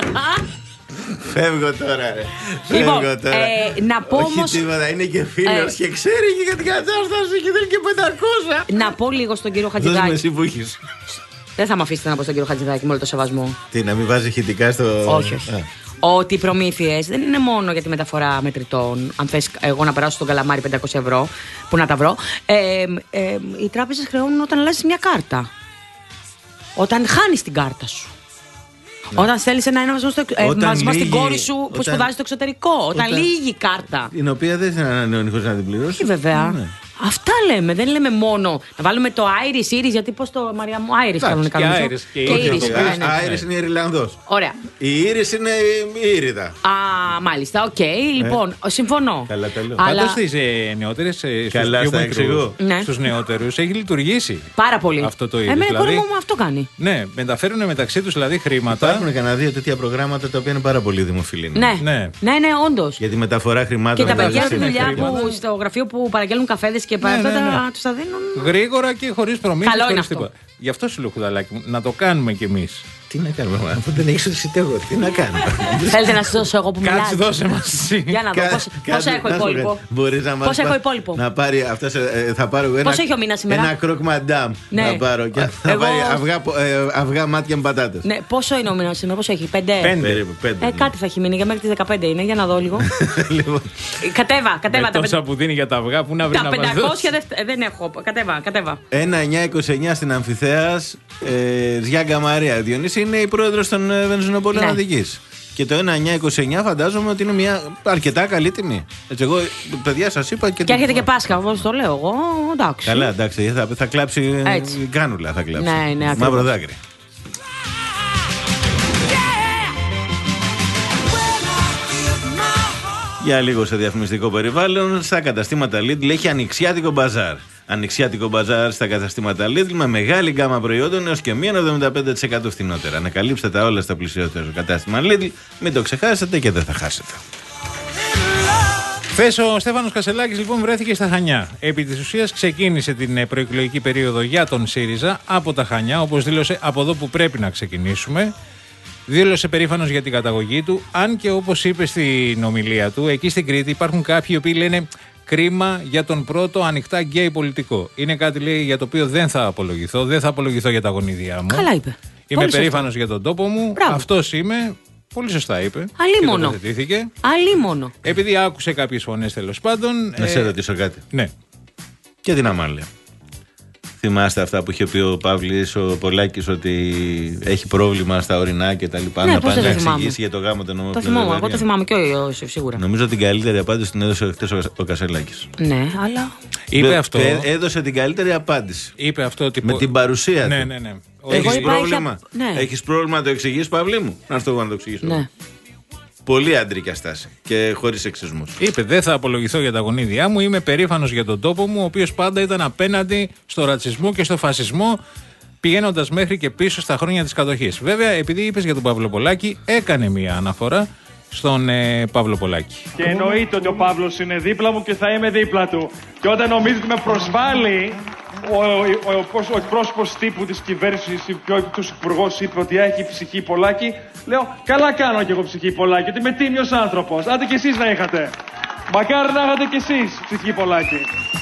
Φεύγω τώρα, ρε.
Λοιπόν,
Φεύγω τώρα.
ε, να πω
Όχι
όμως-
τίποτα, είναι και φίλος
Ε.
και ξέρει και για την κατάσταση και θέλει και πεντακόσια.
Να πω λίγο στον κύριο
Δώσ' με
Χατζηδάκη.
εσύ που έχεις.
Δεν θα με αφήσετε να πω στον κύριο Χατζηδάκη με όλο το σεβασμό.
Τι, να μην βάζει ηχητικά στο...
Όχι, όχι.
Α.
Ότι οι προμήθειες δεν είναι μόνο για τη μεταφορά μετρητών. Αν θες εγώ να περάσω στον Καλαμάρι πεντακόσια ευρώ, που να τα βρω. Ε, ε, οι τράπεζες χρεώνουν όταν αλλάζεις μια κάρτα. Όταν χάνεις την κάρτα σου. Ναι. Όταν στέλνεις ένα έναυσμα στο εξ- ε,
Όταν
μάθημα στην
λύγει-
κόρη σου που
όταν-
σπουδάζει στο εξωτερικό. Όταν,
όταν-
λύγει η κάρτα.
Την οποία δεν θα ανανεώνει χωρίς να την πληρώσει.
Όχι βέβαια.
Ναι.
Αυτά λέμε. Δεν λέμε μόνο να βάλουμε το Iris, Iris, γιατί πώς το Μαρία μου, Iris κάνουν
και
κανονικά.
Iris και
Και
Iris.
Iris,
Ο
ναι, ναι.
Άιρης είναι Ιρλανδός.
Ωραία.
Η Ήρης είναι η Ήριδα.
Α, μάλιστα, οκ. Λοιπόν, συμφωνώ.
Καλά, τέλος.
Αλλά-
Πάντως στις ε, νεότερες, ε, στους
Καλά,
πιο
στα
μικρούς,
εξηγώ.
Ναι.
στους νεότερους έχει λειτουργήσει.
Πάρα πολύ.
Αυτό το είδες,
Εμένα η κόρη
δηλαδή.
μου αυτό κάνει.
Ναι, μεταφέρουν μεταξύ τους δηλαδή χρήματα.
Υπάρχουν κανένα δύο τέτοια προγράμματα τα οποία είναι πάρα πολύ δημοφιλή.
Ναι,
Ναι.
ναι, ναι, όντω.
Για τη μεταφορά χρημάτων.
Και τα παιδιά
μεταξύ
στη
είναι
δουλειά
χρήματα.
που στο γραφείο που παραγγέλνουν καφέδες και
Ναι,
αυτά
ναι, ναι.
τα- τους τα δίνουν.
Γρήγορα και χωρίς προμήθειες.
Καλό είναι
χωρίς
αυτό.
τίποτα. Γι' αυτό σου λέω, Χουδαλάκη μου, να το κάνουμε κι εμείς.
Τι να κάνουμε, μα, αφού δεν έχει ουσιτέγω, τι να κάνουμε.
Θέλετε να σας δώσω εγώ που μιλάω.
Κάτσε, δώσε μας εσύ.
Για να δω
Κα-
πώς-
κάτσε,
πόσα έχω
να σου
υπόλοιπο.
πω, μπορείς να μας
Πόσα έχω
πα-
υπόλοιπο.
Να πάρει αυτές, ε, θα πάρω εγώ ένα.
Πόσο έχει ο μήνας σήμερα?
Ένα κροκ μαντάμ.
Ναι.
Να πάρω. Και θα
Εγώ-
πάρει αυγά, πο- ε, αυγά μάτια με πατάτες.
Ναι, πόσο είναι ο μήνας σήμερα, πόσο έχει, πέντε.
Πέντε.
Περίπου πέντε.
Ε,
ναι.
κάτι θα έχει μείνει για μέχρι τις δεκαπέντε είναι, για να δω λίγο.
Λοιπόν,
Ε, Κατέβα, κατέβα
Με
τα
τόσα
πεν-
που δίνει για τα αυγά, πού να βρει
τα
να μας
πεντακόσια
δώσει.
δεν, δεν έχω. Κατέβα, κατέβα.
ένα εννιά είκοσι εννιά στην Αμφιθέας, ε, Ζιάγκα Μαρία. Διονύση είναι η πρόεδρος των ε, Βενζινοπολίων
Ναι.
Αττικής. Και το ένα εννιά είκοσι εννιά φαντάζομαι ότι είναι μια αρκετά καλή τιμή. Έτσι, εγώ, παιδιά, σας είπα και.
Και έρχεται και Πάσχα, όπως το λέω εγώ. Εντάξει.
Καλά, εντάξει, θα, θα κλάψει.
Έτσι.
η Κάνουλα θα κλάψει.
Ναι, ναι, ακριβώς.
Μαύρο δάκρυ. Για λίγο σε διαφημιστικό περιβάλλον, στα καταστήματα Lidl έχει ανοιξιάτικο μπαζάρ. Ανοιξιάτικο μπαζάρ στα καταστήματα Lidl με μεγάλη γκάμα προϊόντων έως και μείον εβδομήντα πέντε τοις εκατό φθηνότερα. Ανακαλύψτε τα όλα στα πλησιότερο κατάστημα Lidl, μην το ξεχάσετε και δεν θα χάσετε.
Χθες ο Στέφανος Κασελάκης λοιπόν βρέθηκε στα Χανιά. Επί της ουσίας ξεκίνησε την ε, προεκλογική περίοδο για τον ΣΥΡΙΖΑ από τα Χανιά, όπως δήλωσε από εδώ που πρέπει να ξεκινήσουμε. Δήλωσε περήφανος για την καταγωγή του, αν και όπως είπε στην ομιλία του, εκεί στην Κρήτη υπάρχουν κάποιοι οι οποίοι λένε κρίμα για τον πρώτο ανοιχτά γκέι πολιτικό. Είναι κάτι, λέει, για το οποίο δεν θα απολογηθώ, δεν θα απολογηθώ για τα γονίδια μου.
Καλά είπε.
Είμαι
Πολύ
περήφανος για τον τόπο μου.
Μπράβο.
Αυτός είμαι. Πολύ σωστά είπε.
Αλίμονο.
Και τοποθετήθηκε.
Αλίμονο.
Επειδή άκουσε κάποιες φωνές τέλος πάντων.
Να
ε,
σε ρωτήσω κάτι.
Ναι.
Και την Αμάλια. Θυμάστε αυτά που είχε πει ο Παύλης, ο Πολάκης, ότι έχει πρόβλημα στα ορεινά και τα λοιπά.
Ναι,
να
πώς
πάει
δεν
να
το θυμάμαι.
εξηγήσει για το γάμο των
Το
ομοφυλοφίλων.
θυμάμαι, εγώ το θυμάμαι και ο Ιωσήφ σίγουρα.
Νομίζω την καλύτερη απάντηση την έδωσε χθες ο, ο Κασελάκης.
Ναι, αλλά.
Είπε
Δε-
αυτό.
έ- Έδωσε την καλύτερη απάντηση.
Είπε αυτό ότι.
Με
πο-
την παρουσία
Ναι,
του.
ναι, ναι.
Εγώ
Έχεις
είπα,
πρόβλημα.
έχει απ- ναι.
Έχεις πρόβλημα να το εξηγείς, Παύλη μου. Να στο εγώ να το εξηγήσω.
Ναι.
Πολύ αντρικιά στάση και χωρίς σεξισμούς.
Είπε, δεν θα απολογηθώ για τα γονίδια μου. Είμαι περήφανος για τον τόπο μου, ο οποίος πάντα ήταν απέναντι στο ρατσισμό και στο φασισμό, πηγαίνοντας μέχρι και πίσω στα χρόνια της κατοχής. Βέβαια, επειδή είπες για τον Παύλο Πολάκη, έκανε μία αναφορά στον ε, Παύλο Πολάκη.
Και εννοείται ότι ο Παύλος είναι δίπλα μου και θα είμαι δίπλα του. Και όταν νομίζει ότι με προσβάλλει, ο, ο, ο, ο εκπρόσωπος τύπου της κυβέρνησης και ο του υπουργός είπε ότι έχει ψυχή Πολάκη, λέω καλά κάνω κι εγώ ψυχή Πολάκη, ότι είμαι τίμιος άνθρωπος. Άντε κι εσείς να είχατε. Μακάρι να είχατε κι εσείς ψυχή Πολάκη.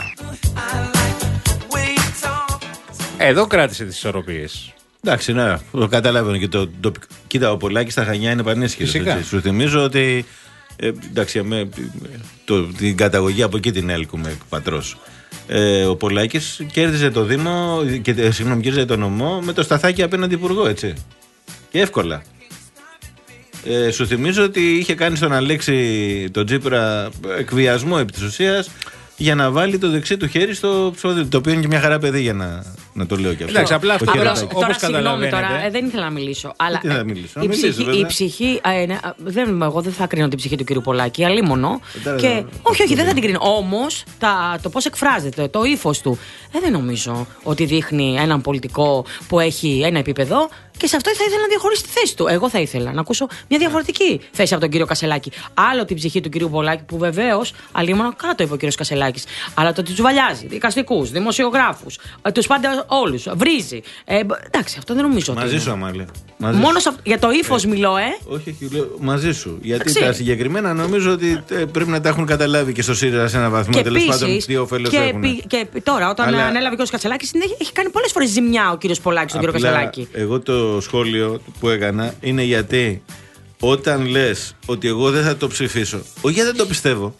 Εδώ κράτησε τις ισορροπίες.
Εντάξει, ναι, το καταλαβαίνω και το τοπικό. Κοίτα, ο Πολάκης στα Χανιά είναι πανίσχυρος.
Φυσικά.
έτσι. Σου θυμίζω ότι. Ε, εντάξει, με, το, την καταγωγή από εκεί την έλκουμε πατρός. Ε, ο Πολάκης κέρδιζε το Δήμο, και, ε, συγγνώμη, κέρδιζε το νομό με το Σταθάκι απέναντι υπουργό, έτσι. Και εύκολα. Ε, σου θυμίζω ότι είχε κάνει στον Αλέξη τον Τσίπρα εκβιασμό επί της ουσίας για να βάλει το δεξί του χέρι στο ψωδί. Το οποίο είναι και μια χαρά παιδί για να, να το λέω κι αυτό.
Εντάξει, απλά αυτό
τώρα συγγνώμη τώρα, ε, δεν ήθελα να μιλήσω. Αλλά
τι να μιλήσω,
η,
να
ψυχή,
μιλήσω,
η ψυχή. Ε, ναι, δεν, εγώ δεν θα κρίνω την ψυχή του κύριου Πολάκη, αλίμονο.
Ε,
και,
δεν,
όχι, όχι, δεν θα την κρίνω. Όμως το πώς εκφράζεται, το ύφος του, ε, δεν νομίζω ότι δείχνει έναν πολιτικό που έχει ένα επίπεδο. Και σε αυτό θα ήθελα να διαχωρίσει τη θέση του. Εγώ θα ήθελα να ακούσω μια διαφορετική θέση από τον κύριο Κασελάκη. Άλλο την ψυχή του κύριου Πολάκη, που βεβαίως αλλήμον κάτω είπε ο κύριος Κασελάκης. Αλλά το ότι του βαλιάζει δικαστικούς, δημοσιογράφους, τους πάντα όλους, βρίζει. Ε, εντάξει, αυτό δεν νομίζω.
Μαζί
ότι
σου, Αμάλια. Μαζί
Μόνο
σου.
σε, για το ύφος ε, μιλώ, ε.
Όχι, όχι, λέω μαζί σου. Γιατί
εντάξει.
Τα συγκεκριμένα νομίζω ότι ε, πρέπει να τα έχουν καταλάβει και στο ΣΥΡΙΖΑ σε ένα βαθμό. Τέλος πάντων, τι ωφέλος έχουν.
Και, και τώρα, όταν αλλά... ανέλαβε ο κύριος Κασελάκης, έχει κάνει πολλές φορές ζημιά ο κύριος Πολάκης στον κύριο Κασελάκη.
Εγώ το σχόλιο που έκανα είναι γιατί όταν λες ότι εγώ δεν θα το ψηφίσω, όχι γιατί δεν το πιστεύω.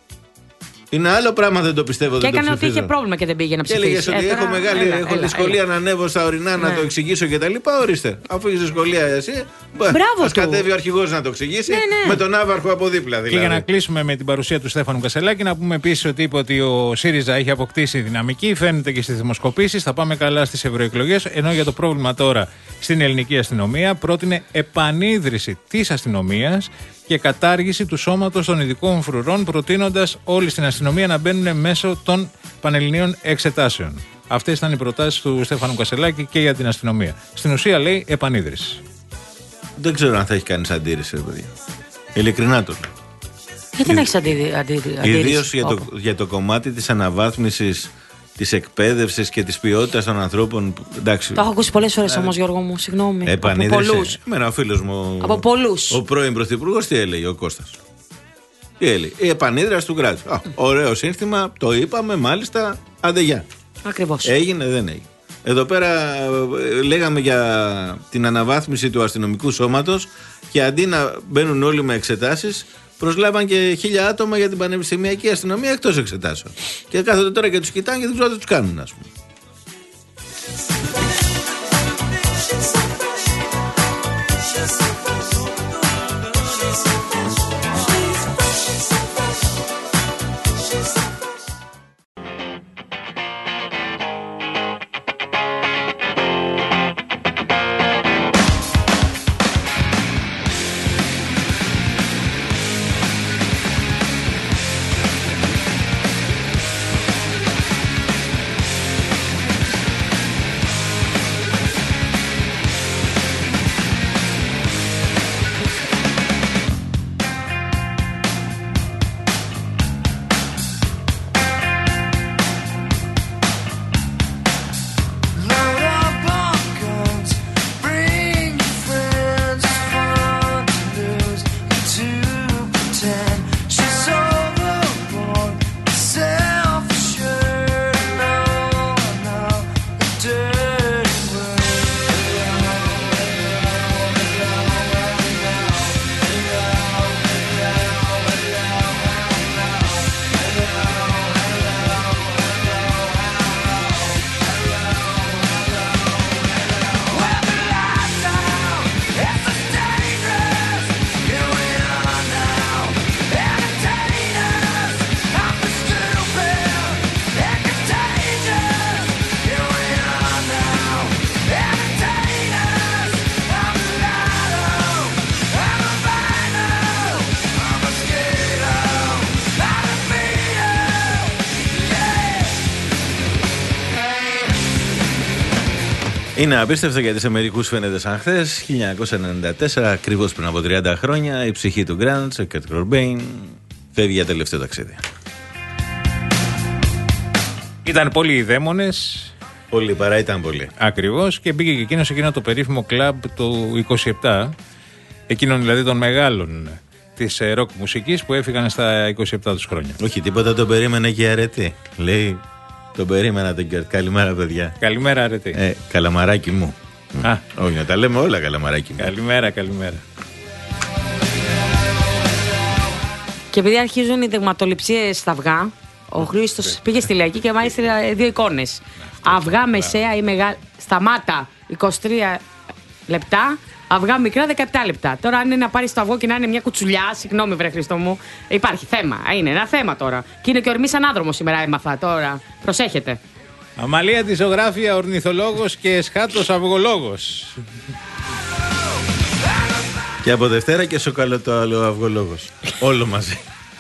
Είναι άλλο πράγμα, δεν το πιστεύω.
Και
δεν
έκανε
το
ότι είχε πρόβλημα και δεν πήγε να ψηφίσει.
Και έλεγες ότι
ε,
έχω μεγάλη
έλα,
έχω
έλα,
δυσκολία
έλα.
να ανέβω στα ορεινά, ναι. να το εξηγήσω κτλ. Ορίστε. Αφού έχει δυσκολία εσύ, ας κατέβει ο αρχηγός να το εξηγήσει, ναι, ναι. με τον Άβαρχο από δίπλα δηλαδή.
Και για να κλείσουμε με την παρουσία του Στέφανου Κασελάκη, να πούμε επίσης ότι είπε ότι ο ΣΥΡΙΖΑ έχει αποκτήσει δυναμική, φαίνεται και στις δημοσκοπήσεις, θα πάμε καλά στις ευρωεκλογές. Ενώ για το πρόβλημα τώρα στην ελληνική αστυνομία πρότεινε επανίδρυση της αστυνομίας και κατάργηση του σώματος των ειδικών φρουρών, προτείνοντας όλοι στην αστυνομία να μπαίνουν μέσω των πανελληνίων εξετάσεων. Αυτές ήταν οι προτάσεις του Στέφανου Κασελάκη και για την αστυνομία. Στην ουσία λέει επανίδρυση.
Δεν ξέρω αν θα έχει κάνει αντίρρηση, ρε παιδιά. Ειλικρινά το λέω.
Γιατί δεν έχει αντίρρηση.
Ιδίως για, το, για το κομμάτι της αναβάθμισης της εκπαίδευσης και της ποιότητας των ανθρώπων. Εντάξει.
Το έχω ακούσει πολλές φορές όμως, Γιώργο μου, συγγνώμη.
Επανίδρυση.
Από πολλούς.
Εμένα ο φίλος μου.
Από πολλούς.
Ο πρώην πρωθυπουργός τι έλεγε, ο Κώστας. Τι έλεγε. Η επανίδραση του κράτους. Α, ωραίο σύνθημα, το είπαμε, μάλιστα. Άντε γεια.
Ακριβώς.
Έγινε, δεν έγινε. Εδώ πέρα λέγαμε για την αναβάθμιση του αστυνομικού σώματος και αντί να μπαίνουν όλοι με εξετάσεις, προσλάβαν και χίλια άτομα για την πανεπιστημιακή αστυνομία εκτός εξετάσεων. Και κάθονται τώρα και τους κοιτάνε και δεν ξέρουν τι τους κάνουν, ας πούμε. Είναι απίστευτο γιατί σε μερικούς φαίνεται σαν χθες. χίλια εννιακόσια ενενήντα τέσσερα, ακριβώς πριν από τριάντα χρόνια, η ψυχή του Γκραντς, ο Κέρτ Κορμπέιν, φεύγει για τελευταίο ταξίδι.
Ήταν πολλοί οι δαίμονες.
Πολύ παρά ήταν πολύ.
Ακριβώς, και μπήκε και εκείνο σε εκείνο το περίφημο κλαμπ του είκοσι επτά, εκείνων δηλαδή των μεγάλων της ροκ μουσικής που έφυγαν στα είκοσι επτά τους χρόνια.
Όχι, τίποτα, τον περίμενε και αρετή. Λέει, τον περίμενα τον Κέρτ. Καλημέρα, παιδιά.
Καλημέρα, αρετή.
Ε, καλαμαράκι μου.
Α.
Όχι, να τα λέμε όλα, καλαμαράκι μου.
Καλημέρα, καλημέρα.
Και επειδή αρχίζουν οι δειγματοληψίες στα αυγά, ο Χρήστος πήγε στη Λαϊκή και μάλιστα δύο εικόνες. Αυγά, μεσαία ή μεγάλη. Σταμάτα, είκοσι τρία λεπτά. Αυγά μικρά δεκαεπτά λεπτά. Τώρα, αν είναι να πάρει το αυγό και να είναι μια κουτσουλιά, συγγνώμη, βρε Χριστό μου, υπάρχει θέμα. Είναι ένα θέμα τώρα. Και είναι και ορμή ανάδρομο σήμερα, έμαθα τώρα. Προσέχετε.
Αμαλία τη ζωγράφια, ορνηθολόγος και εσχάτος αυγολόγος.
Και από Δευτέρα και σοκαλωτό αυγολόγος. Όλο μαζί.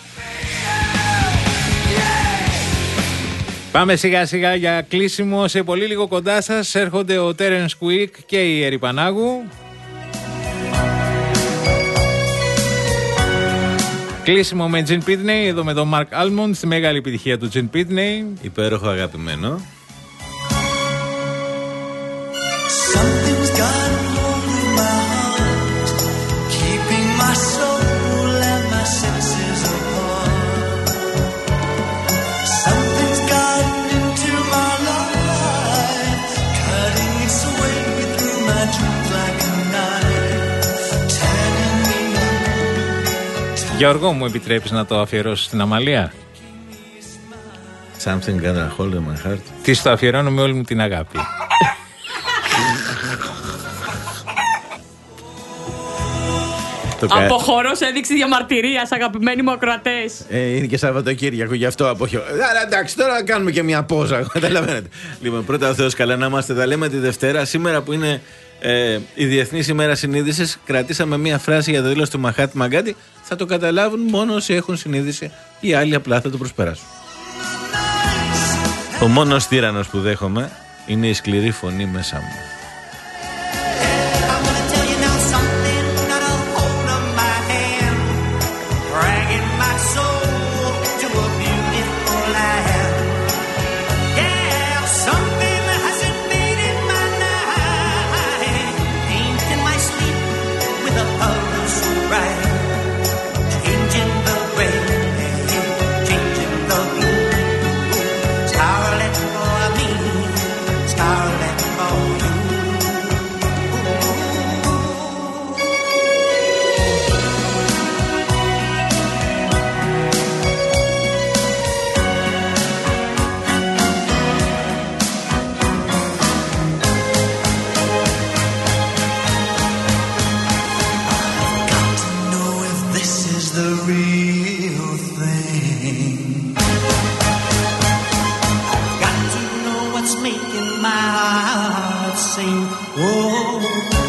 Πάμε σιγά σιγά για κλείσιμο. Σε πολύ λίγο κοντά σας έρχονται ο Τέρενς Κουίκ και η Έρη Πανάγου. Κλείσιμο με Gene Pitney, εδώ με τον Mark Almond, στη μεγάλη επιτυχία του Gene Pitney.
Υπέροχο, αγαπημένο.
Γιώργο, μου επιτρέπεις να το αφιερώσω στην Αμαλία?
Something gonna hold in my heart.
Της το αφιερώνω με όλη μου την αγάπη.
Αποχωρώ σε έδειξη διαμαρτυρίας, αγαπημένοι μου ακροατές.
Ε, είναι και Σαββατοκύριακο, γι' αυτό αποχωρώ. Άρα εντάξει, τώρα κάνουμε και μια πόζα. Καταλαβαίνετε. Λοιπόν, πρώτα ο Θεός καλά να είμαστε. Τα λέμε τη Δευτέρα. Σήμερα που είναι ε, η Διεθνής ημέρα συνείδησης, κρατήσαμε μια φράση για το δήλωση του Μαχάτμα Γκάντι. Θα το καταλάβουν μόνο όσοι έχουν συνείδηση, οι άλλοι απλά θα το προσπεράσουν. Ο μόνος τύραννος που δέχομαι είναι η σκληρή φωνή μέσα μου.
Making my heart sing. Whoa.